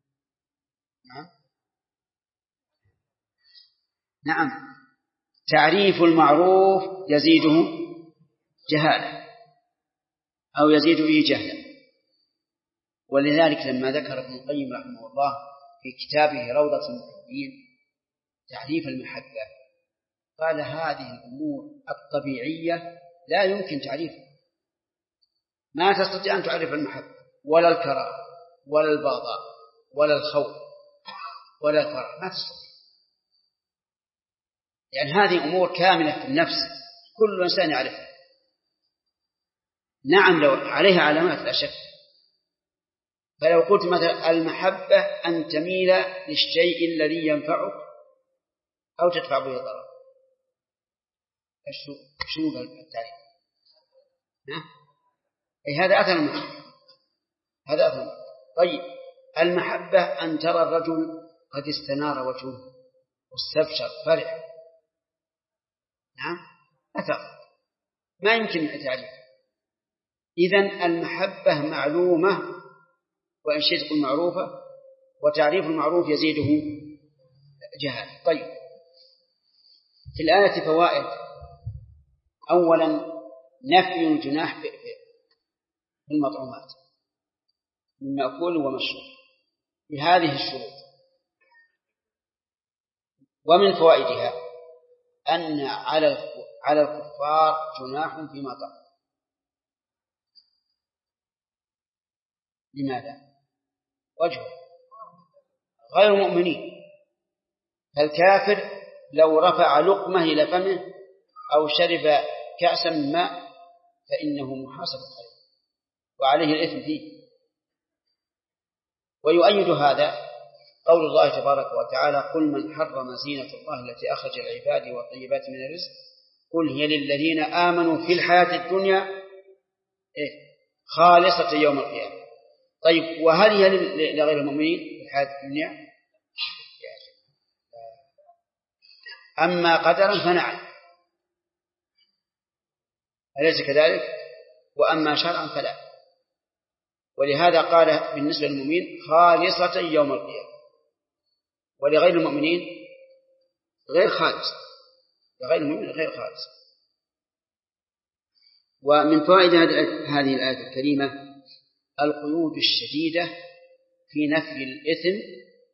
نعم، تعريف المعروف يزيده جهالة أو يزيد به جهلا. ولذلك لما ذكر ابن القيم رحمه الله في كتابه روضة المحبين تعريف المحبة قال هذه الأمور الطبيعية لا يمكن تعريفها، ما تستطيع أن تعرف المحبة ولا الكراهة ولا البغضاء ولا الخوف ولا الفرح، ما تستطيع، يعني هذه أمور كاملة في النفس كل إنسان يعرفها. نعم لو عليها علامات لا شك، فلو قلت مثلا المحبة أن تميل للشيء الذي ينفعك أو تدفع به ضرر، شنو التعريف؟ أي هذا أثر المحبة، هذا أثر المحبة. طيب المحبة أن ترى الرجل قد استنار وجهه واستبشر فرح، نعم أثر ما يمكن تعريف. إذن المحبة معلومة وإن شئت قل معروفة، وتعريف المعروف يزيده جهالة. طيب في الآية فوائد. أولا نفي الجناح في المطعومات من مأكول ومشروب بهذه الشروط. ومن فوائدها أن على الكفار جناح فيما طعم. لماذا؟ وجهه غير مؤمنين، فالكافر لو رفع لقمة إلى فمه أو شرب كأسا من ماء فإنه محاسب عليه وعليه الإثم فيه. ويؤيد هذا قول الله تبارك وتعالى قل من حرم زينة الله التي أخرج العباد والطيبات من الرزق قل هي للذين آمنوا في الحياة الدنيا خالصة يوم القيامة. طيب وهل هي لغير المؤمنين في الحياة الدنيا؟ أما قدرا فنعم، أليس كذلك؟ وأما شرعا فلا. ولهذا قال بالنسبة للمؤمنين خالصة يوم القيامة، ولغير المؤمنين غير خالص، لغير المؤمنين غير خالص. ومن فوائد هذه الآية الكريمة القيود الشديدة في نفي الإثم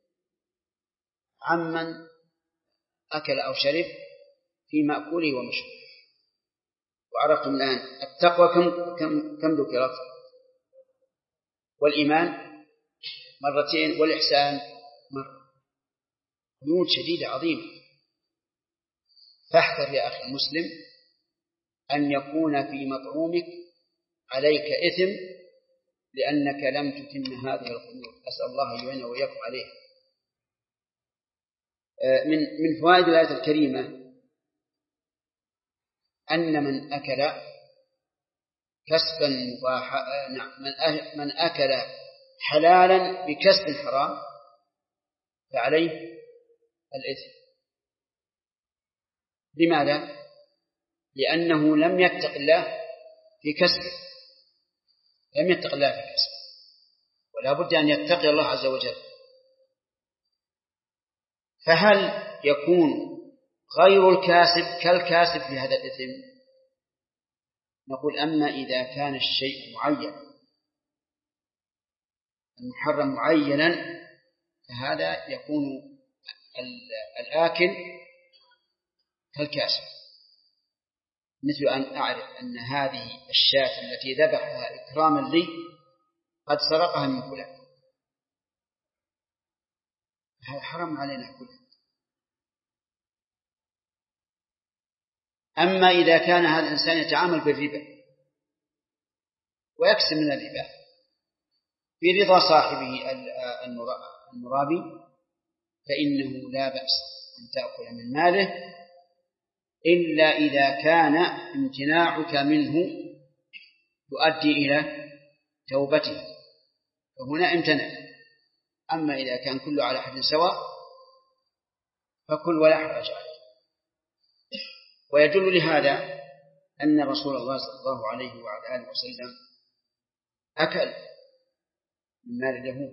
عمن أكل أو شرب في مأكوله ومشروبه. وعرفتم الآن التقوى كم ذكرت؟ والإيمان مرتين، والإحسان مرة. قيود شديدة عظيمة. فاحذر يا أخي المسلم أن يكون في مطعومك عليك إثم لأنك لم تتم هذه القيود. أسأل الله أن يعين وإياكم عليها. من فوائد الآية الكريمة أن من أكل كسبا مباحا، من أكل حلالا بكسب حرام فعليه الإثم. لماذا؟ لأنه لم يتق الله في كسبه، لم يتق الله في كسبه، ولا بد أن يتقي الله عز وجل. فهل يكون غير الكاسب كالكاسب في هذا الإثم؟ نقول أما إذا كان الشيء معين المحرم معينا فهذا يكون الآكل كالكاسب، مثل أن أعرف أن هذه الشاة التي ذبحها إكراما لي قد سرقها من فلان، هذا حرام علينا كلها. أما إذا كان هذا الإنسان يتعامل بالربا ويكسب من الربا برضا صاحبه المرابي، فإنه لا بأس أن تأكل من ماله، إلا إذا كان امتناعك منه يؤدي إلى توبته، فهنا امتنع. أما إذا كان كله على حد سواء فكل ولا حرج عليه. ويدل لهذا أن رسول الله صلى الله عليه وعلى آله وسلم أكل من مال اليهود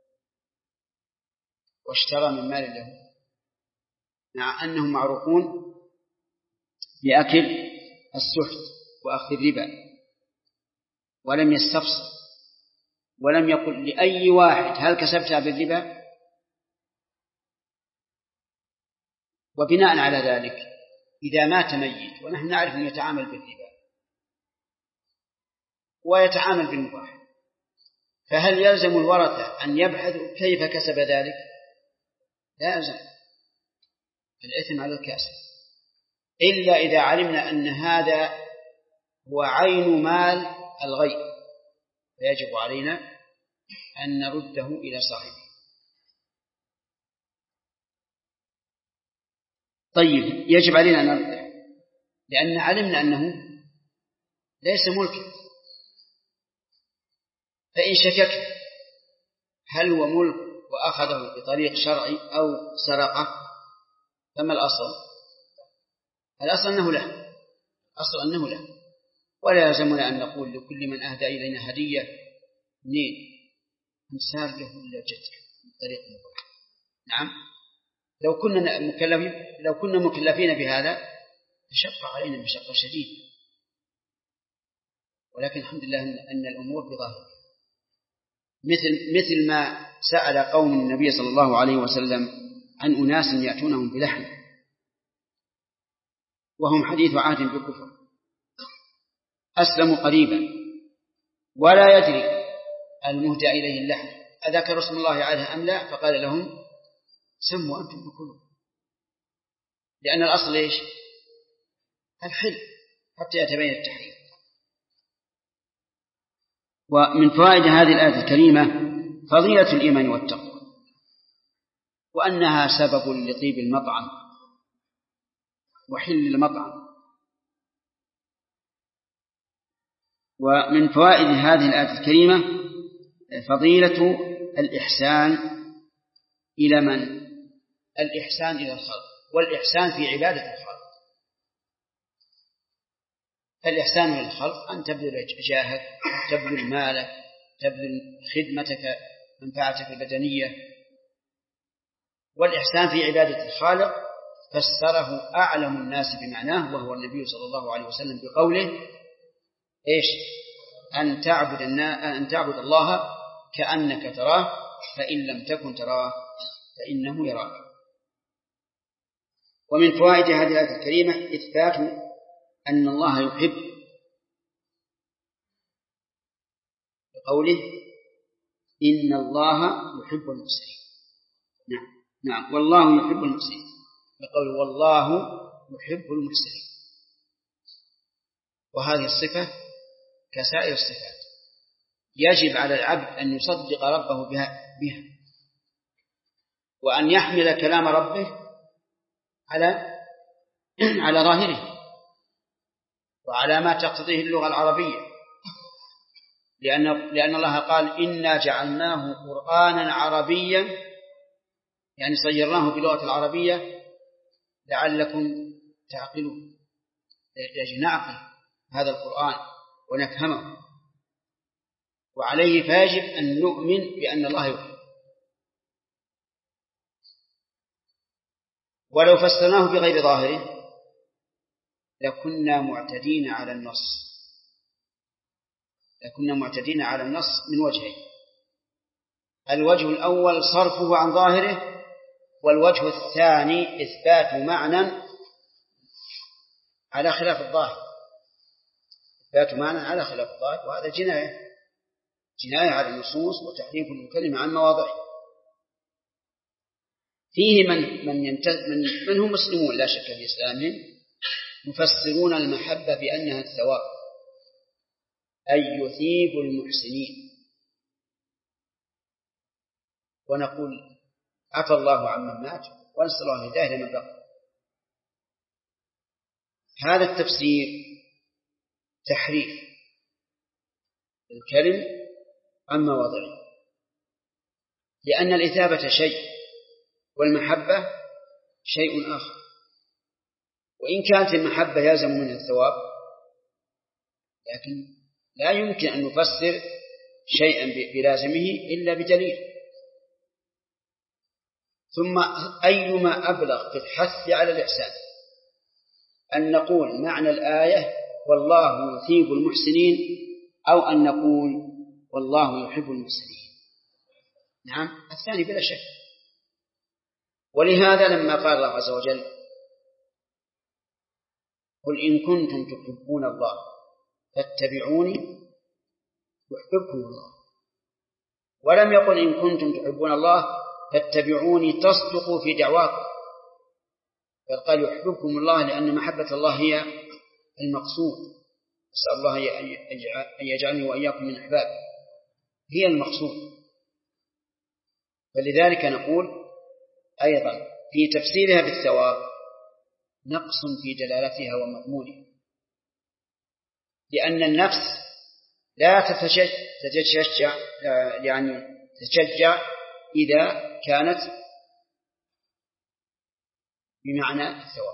واشترى من مال اليهود، مع أنهم معروفون بأكل السحت وأخذ الربا، ولم يستفسر ولم يقل لأي واحد هل كسبتها بالربا. وبناء على ذلك إذا مات ميت ونحن نعرف أنه يتعامل بالربا ويتعامل بالمباح، فهل يلزم الورثة أن يبحثوا كيف كسب ذلك؟ لا يلزم، الإثم على الكاسب، إلا إذا علمنا أن هذا هو عين مال الغير، فيجب علينا أن نرده إلى صاحبه. طيب، يجب علينا أن نرده لأن علمنا أنه ليس ملكا، فإن شككت هل هو ملك وأخذه بطريق شرعي أو سرقه، فما الأصل؟ الأصل أنه له، الأصل أنه له، ولا يلزمنا أن نقول لكل من أهدى إلينا هدية منين نسار له إلا جدك بطريق مباح. نعم، لو كنا مكلفين بهذا تشق علينا مشقة شديدة، ولكن الحمد لله أن الأمور بظاهرها، مثل ما سأل قوم النبي صلى الله عليه وسلم عن أناس يأتونهم بلحم وهم حديث عهد بالكفر، أسلموا قريبا ولا يدري المهدى إليه اللحم أذكر اسم الله عليه أم لا، فقال لهم سموا أنتم بكلوا، لأن الأصل إيش؟ الحل حتى يتبين التحريم. ومن فوائد هذه الآية الكريمة فضيلة الإيمان والتقوى، وأنها سبب لطيب المطعم وحل المطعم. ومن فوائد هذه الآية الكريمة فضيلة الإحسان إلى من؟ الإحسان إلى الخلق، والإحسان في عبادة الخلق. فالإحسان إلى الخلق أن تبذل جاهك، تبذل مالك، تبذل خدمتك، منفعتك البدنية. والإحسان في عبادة الخالق فسره أعلم الناس بمعناه وهو النبي صلى الله عليه وسلم بقوله إيش؟ أن تعبد الله كأنك تراه فإن لم تكن تراه فإنه يراك. ومن فوائد هذه الآية الكريمة إثبات أن الله يحب، بقوله إن الله يحب المحسنين. نعم، والله يحب المحسنين، بقوله والله يحب المحسنين. وهذه الصفة كسائر الصفات يجب على العبد أن يصدق ربه بها وأن يحمل كلام ربه على ظاهره وعلى ما تقتضيه اللغة العربية، لأن الله قال إنا جعلناه قرآنا عربيا، يعني صيرناه بلغة العربية لعلكم تعقلون، يجب نعقل هذا القرآن ونفهمه، وعليه فيجب أن نؤمن بأن الله يحب. ولو فسرناه بغير ظاهره لكنا معتدين على النص من وجهين: الوجه الأول صرفه عن ظاهره، والوجه الثاني إثبات معنى على خلاف الظاهر، إثبات معنى على خلاف الظاهر، وهذا جناية على النصوص وتحريف للكلمة عن مواضعه. فيه من هم مسلمون لا شك في إسلامهم يفسرون المحبة بأنها الثواب، أي يثيب المحسنين. ونقول عفى الله عمن مات ونسأل الله الهداية لمن بقي. هذا التفسير تحريف الكلم عن مواضعه، لأن الإثابة شيء والمحبة شيء آخر، وإن كانت المحبة يلزم منها الثواب، لكن لا يمكن أن نفسر شيئا بلازمه إلا بدليل. ثم أيما أبلغ في الحث على الإحسان أن نقول معنى الآية والله يثيب المحسنين، أو أن نقول والله يحب المحسنين. نعم، الثاني بلا شك. ولهذا لما قال الله عز وجل قل إن كنتم تحبون الله فاتبعوني يحببكم الله، ولم يقل إن كنتم تحبون الله فاتبعوني تصدقوا في دعواكم، بل قال يحببكم الله لأن محبة الله هي المقصود. أسأل الله أن يجعلني وإياكم من أحبابه، هي المقصود. فلذلك نقول أيضا في تفسيرها بالثواب نقص في دلالتها ومضمونها، لأن النفس لا تتشجع إذا كانت بمعنى الثواب،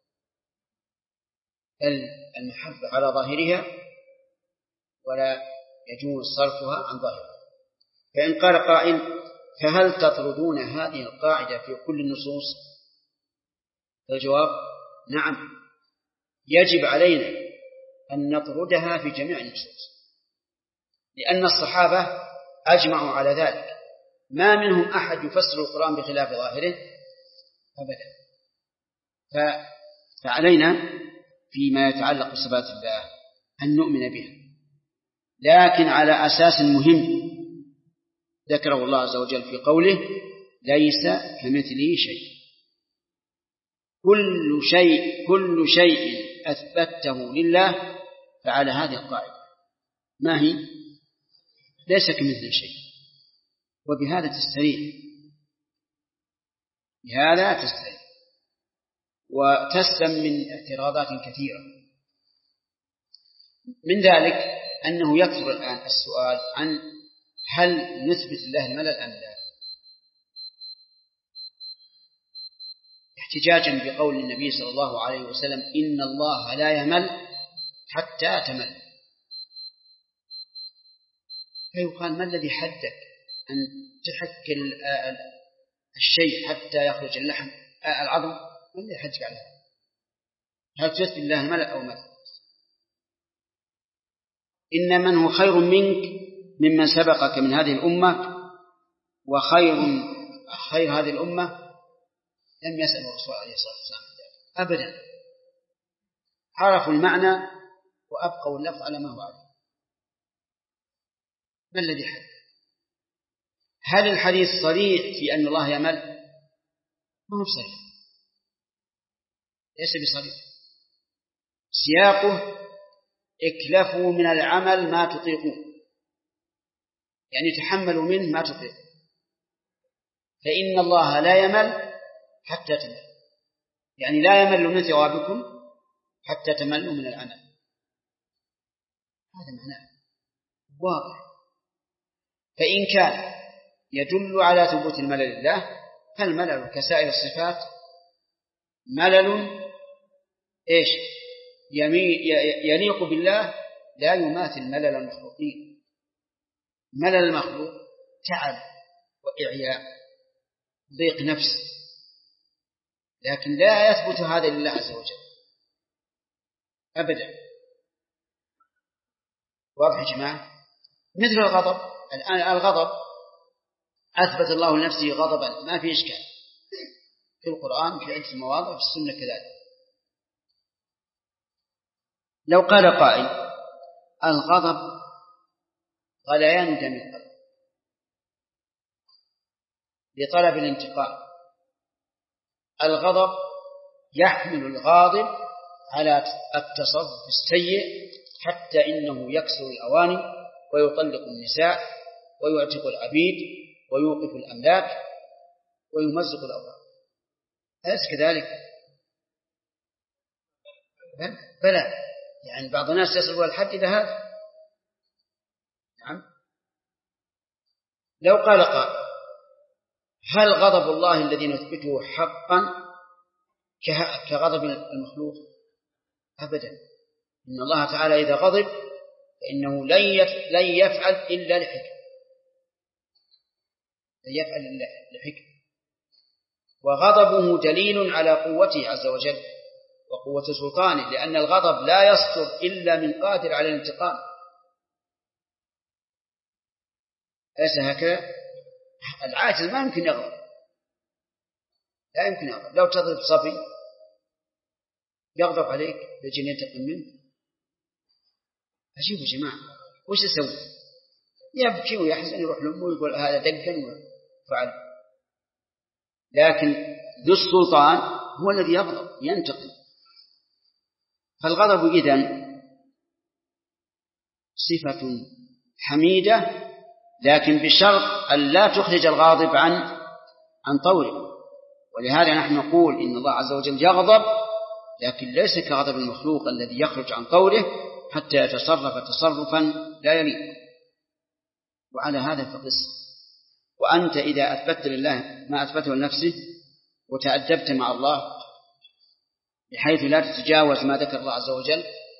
بل المحبة على ظاهرها ولا يجوز صرفها عن ظاهرها. فإن قال قائل فهل تطردون هذه القاعدة في كل النصوص؟ الجواب نعم، يجب علينا أن نطردها في جميع النصوص، لأن الصحابة أجمعوا على ذلك، ما منهم أحد يفسر القرآن بخلاف ظاهره أبدا. فعلينا فيما يتعلق بصفات الله أن نؤمن بها، لكن على أساس مهم ذكره الله عز وجل في قوله ليس كمثله شيء. كل شيء أثبته لله فعلى هذه القاعدة، ما هي؟ ليس كمثله شيء، وبهذا تستريح، بهذا تستريح وتسلم من اعتراضات كثيرة. من ذلك أنه يكثر الآن السؤال عن هل نثبت الله الملل أم لا، احتجاجا بقول النبي صلى الله عليه وسلم إن الله لا يمل حتى تمل. فيقال ما الذي حدك أن تحك الشيء حتى يخرج اللحم العظم؟ ما الذي حدك على هذا؟ هل تثبت الله الملل أو ملل؟ إن من هو خير منك ممن سبقك من هذه الأمة، وخير هذه الأمة لم يسأل الرسول عليه الصلاة والسلام أبدا، عرفوا المعنى وأبقوا اللفظ على ما هو عليه. ما الذي حدث؟ هل الحديث صريح في أن الله يمل؟ ما هو صريح، ليس بصريح. سياقه اكلفوا من العمل ما تطيقون، يعني تحملوا منه ما تطيقون، فإن الله لا يمل حتى تمل، يعني لا يمل من ثوابكم حتى تملوا من العمل. هذا معناه واضح. فإن كان يدل على ثبوت الملل لله، فالملل كسائر الصفات ملل إيش؟ يليق بالله، لا يماثل ملل المخلوقين. ملل المخلوق تعب وإعياء ضيق نفس، لكن لا يثبت هذا لله عز وجل أبدا. واضح يا جماعة؟ مثل الغضب. الآن الغضب أثبت الله لنفسه غضبا، ما في إشكال، في القرآن في عدة مواضع، في السنة كذلك. لو قال قائل الغضب غليان دم القلب لطلب الانتقام، الغضب يحمل الغاضب على التصرف السيء حتى إنه يكسر الأواني ويطلق النساء ويعتق العبيد ويوقف الأملاك ويمزق الأوراق. أليس كذلك؟ بلى، يعني بعض الناس يصل إلى الحد إلى هذا. نعم. لو قال قائل هل غضب الله الذي نثبته حقا كغضب المخلوق؟ أبدا، إن الله تعالى إذا غضب فإنه لن يفعل إلا لحكم، وغضبه دليل على قوته عز وجل وقوة سلطانه، لأن الغضب لا يصدر إلا من قادر على الانتقام. أليس هكذا؟ العاجز ما يمكن يغضب، لا يمكن يغضب. لو تضرب صبي يغضب عليك يجي ينتقم منه؟ عجيب يا جماعة، وش يسوي؟ يبكي ويحزن يروح لأمه ويقول هذا دقا وفعل. لكن ذو السلطان هو الذي يغضب ينتقم. فالغضب إذن صفة حميدة، لكن بشرط أن لا تخرج الغاضب عن طوره. ولهذا نحن نقول إن الله عز وجل يغضب، لكن ليس كغضب المخلوق الذي يخرج عن طوره حتى يتصرف تصرفا لا يليق. وعلى هذا فقس. وأنت إذا أثبت لله ما أثبته لنفسه وتأدبت مع الله بحيث لا تتجاوز ما ذكر الله عز وجل،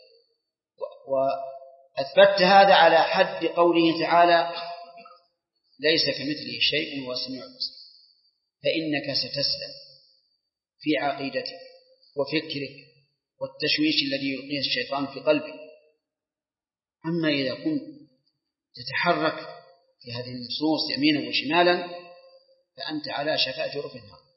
وأثبت هذا على حد قوله تعالى ليس كمثله شيء وهو السميع البصير، فإنك ستسلم في عقيدتك وفكرك والتشويش الذي يلقيه الشيطان في قلبك. أما إذا كنت تتحرك في هذه النصوص يمينا وشمالا فأنت على شفاء جرف النار.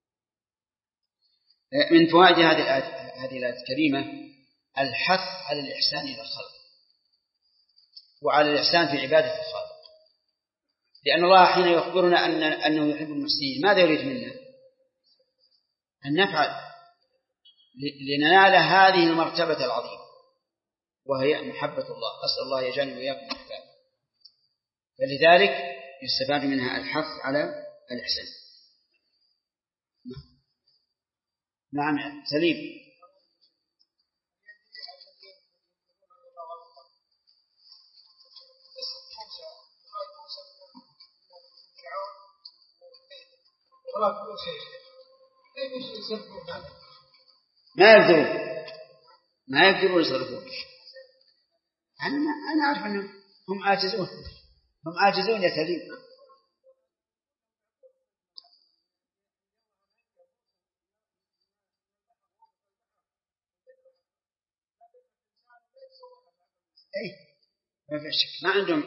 من فوائد هذه الآية الكريمة الحث على الإحسان إلى الخلق وعلى الإحسان في عبادة الخالق، لأن الله حين يخبرنا أنه يحب المحسنين ماذا يريد منا؟ أن نفعل لننال هذه المرتبة العظيمة وهي محبة الله. أسأل الله يجعلني وإياكم محبا. فلذلك يستفاد منها الحث على الإحسان. نعم سليم. ما يقدرون يصرفون. أنا أعرف أنهم هم عاجزون يا سليم. ما في شك ما عندهم.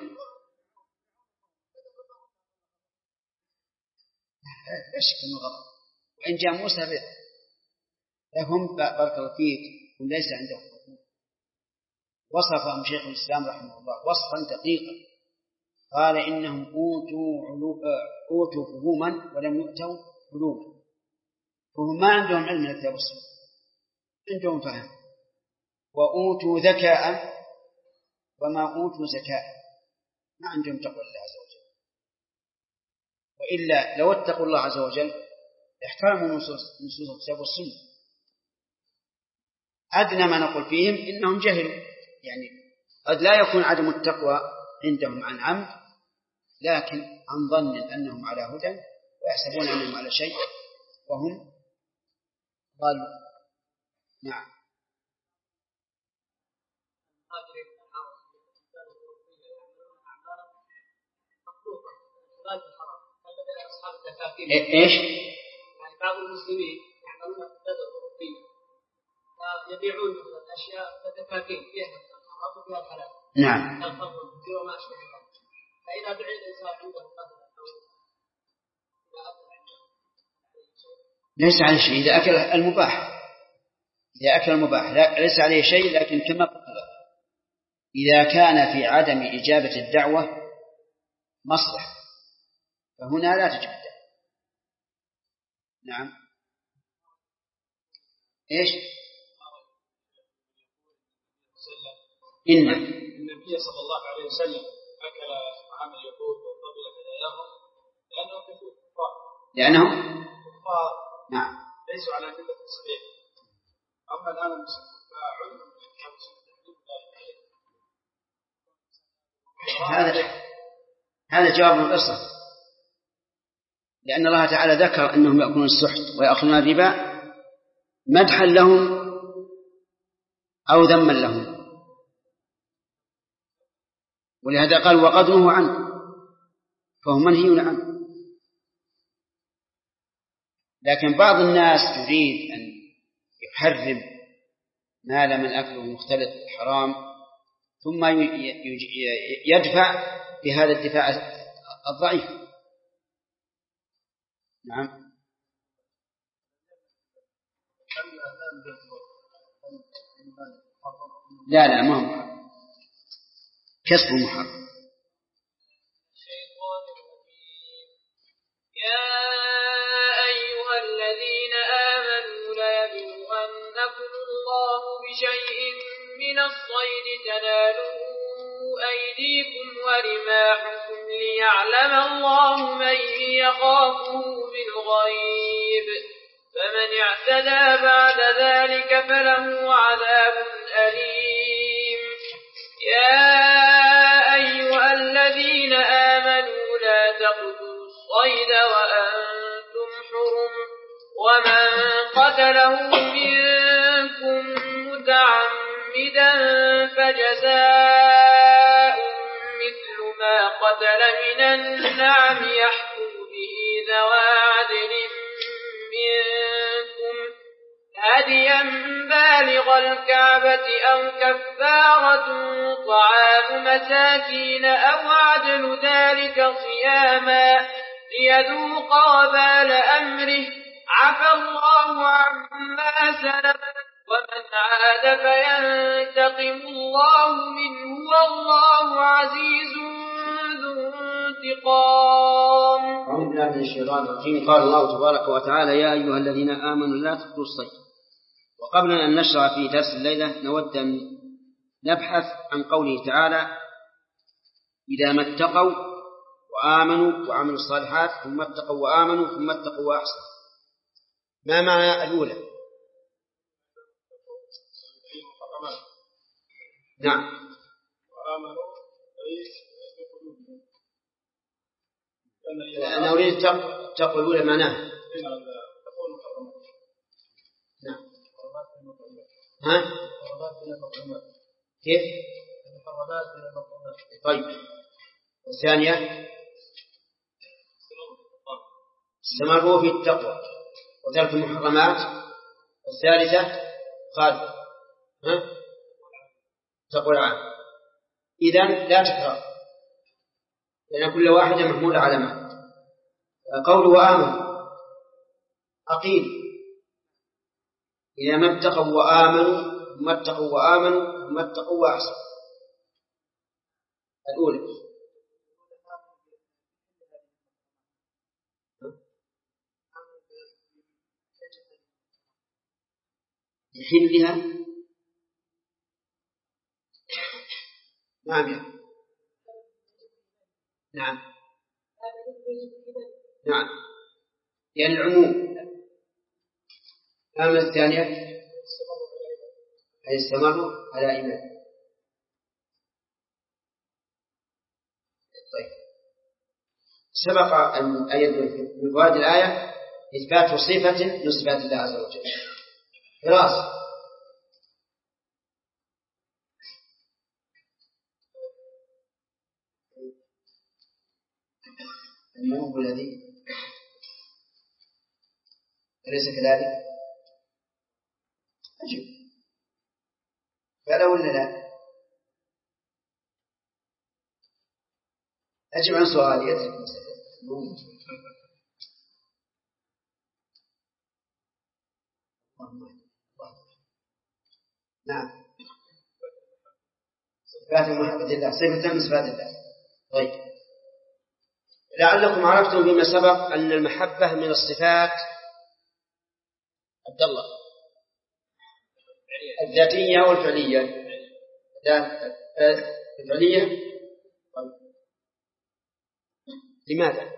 لا شك أنه غضب. وإن جاء موسى رضا لهم بارك الله فيك هم ليس عندهم حقوق. وصفهم شيخ الإسلام رحمه الله وصفا دقيقا، قال إنهم أوتوا فهوما ولم يؤتوا علوما. فهم ما عندهم علم من الكتاب والسنة، عندهم فهم. وأوتوا ذكاء وما أوتوا زكاء، ما عندهم تقوى الله عز وجل. وإلا لو اتقوا الله عز وجل احترموا نصوص الكتاب والسنة. أدنى ما نقول فيهم إنهم جهلوا، يعني قد لا يكون عدم التقوى عندهم عن عمد، لكن عن ظن أنهم على هدى ويحسبون أنهم على شيء وهم ضالون. نعم. إيش؟ يعني بعض المسلمين يعملون التجارة الأوروبية يبيعون أشياء كتفاكين فيها الحرام وفيها الحلال. نعم. وما أشبه ذلك. فإذا بيع الإنسان عنده قدر ليس عليه شيء إذا أكل المباح. إذا أكل المباح ليس عليه شيء، لكن كما إذا كان في عدم إجابة الدعوة مصلحة فهنا لا تجب الدعوة. نعم. إيش؟ إن النبي صلى الله عليه وسلم أكل طعام اليهود وقبل هداياهم لأنهم كفار نعم ليسوا على ملة الصحيح. أما الآن المسلمون فعلم هذا جواب القصة، لأن الله تعالى ذكر أنهم يأكلون السحت ويأخذون الربا مدحا لهم أو ذما لهم، ولهذا قال وقد نهوا عنه فهم منهيون عنه. لكن بعض الناس يريد أن يحرم ما لم الأكل مختلط بالحرام ثم يدفع بهذا الدفاع الضعيف. نعم. لا ما هو محرم، كسب محرم. يا أيها الذين آمنوا ليبلونكم الله بشيء من الصيد تنالوا أيديكم ورماحكم ليعلم الله من يخافه بالغيب، فمن اعتدى بعد ذلك فله عذاب أليم. يا أيها الذين آمنوا لا تقتلوا الصيد وأنتم حرم، ومن قتله منكم متعمدا فجزاء مثل ما قتل من النعم يحكم به ذوى عدل منكم هديا بالغ الكعبة أو كفارة طعام مساكين أو عدل ذلك صياما ليذوق وبال أمره، عفى الله عما سلف، ومن عاد فينتقم الله منه والله عزيز ذو انتقام. أعوذ بالله من الشيطان الرجيم. قال الله تبارك وتعالى يا أيها الذين آمنوا لا تقتلوا الصيد. وقبل أن نشرع في درس الليلة نود أن نبحث عن قوله تعالى إذا ما اتقوا وآمنوا وعملوا الصالحات ثم اتقوا وآمنوا ثم اتقوا وأحسنوا. ما معنى الأولى؟ نعم. وآمنوا أنا أريد التقوى الأولى معناها نعم. ها؟ كيف؟ طيب. الثانية استمروا في التقوى وترك المحرمات. والثالثة قال تقوى العام. إذن لا تكرر لأن كل واحدة محمولة على ما قول وآمن أقيل إذا ما اتقوا وآمنوا ثم اتقوا وآمنوا ثم اتقوا وأحسنوا. الأولى لحلها. نعم نعم نعم يعني العموم. أما الثانية أي استمروا على إيمان. طيب. سبق أن أيضا من فوائد الآية إثبات صفة من صفات الله عز وجل دراسة. النوم الذي أليس كذلك؟ أجب فلا ولا لا؟ أجب عن سؤالي. نعم صفات محبة الله، صفة من صفات الله. طيب، لعلكم عرفتم فيما سبق أن المحبة من الصفات عبد الله الذاتية والفعلية. الفعلية. طيب. لماذا؟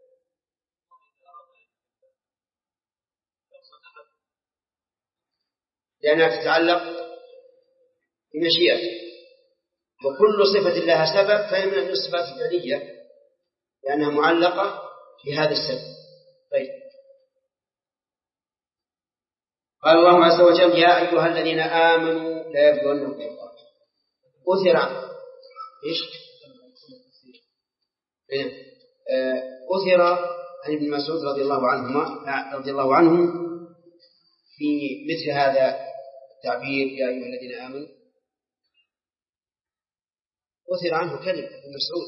لأنها تتعلق بمشيئته، وكل صفة لها سبب فهي من الصفات الفعلية لأنها معلقة بهذا السبب. طيب، قال الله عز وجل: يا أيها الذين آمنوا لا يبلونكم شيطان. أثر إيش؟ أثر عن ابن مسعود رضي الله عنه في مثل هذا التعبير يا أيها الذين آمنوا، أثر عنه كلمة ابن مسعود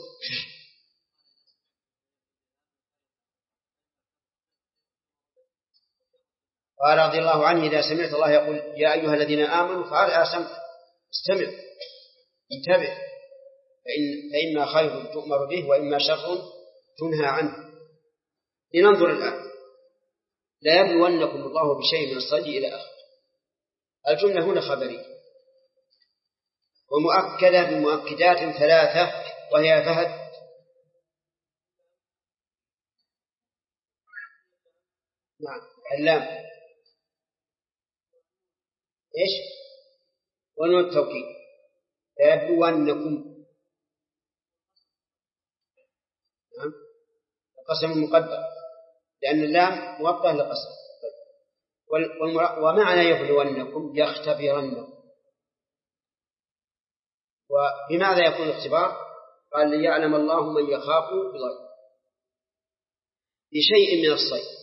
قال رضي الله عنه: إذا سمعت الله يقول يا أيها الذين آمنوا فعلى سمع، استمع، انتبه، فإما خير تؤمر به وإما شر تنهى عنه. لننظر الآن: لا يبلونكم الله بشيء من الصيد إلى آخر. الجملة هنا خبرية ومؤكدة بمؤكدات ثلاثة، وهي فهد نعم اللام إيش ونون التوكيد. لا يبلونكم نعم القسم مقدر لأن اللام موطأ للقسم. ومعنى يبلونكم يختبرنكم. وبماذا يكون الاختبار؟ قال: ليعلم الله من يخاف بالغيب بشيء من الصيد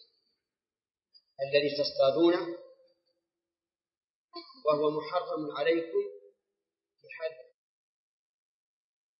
الذي تصطادونه وهو محرم عليكم في حال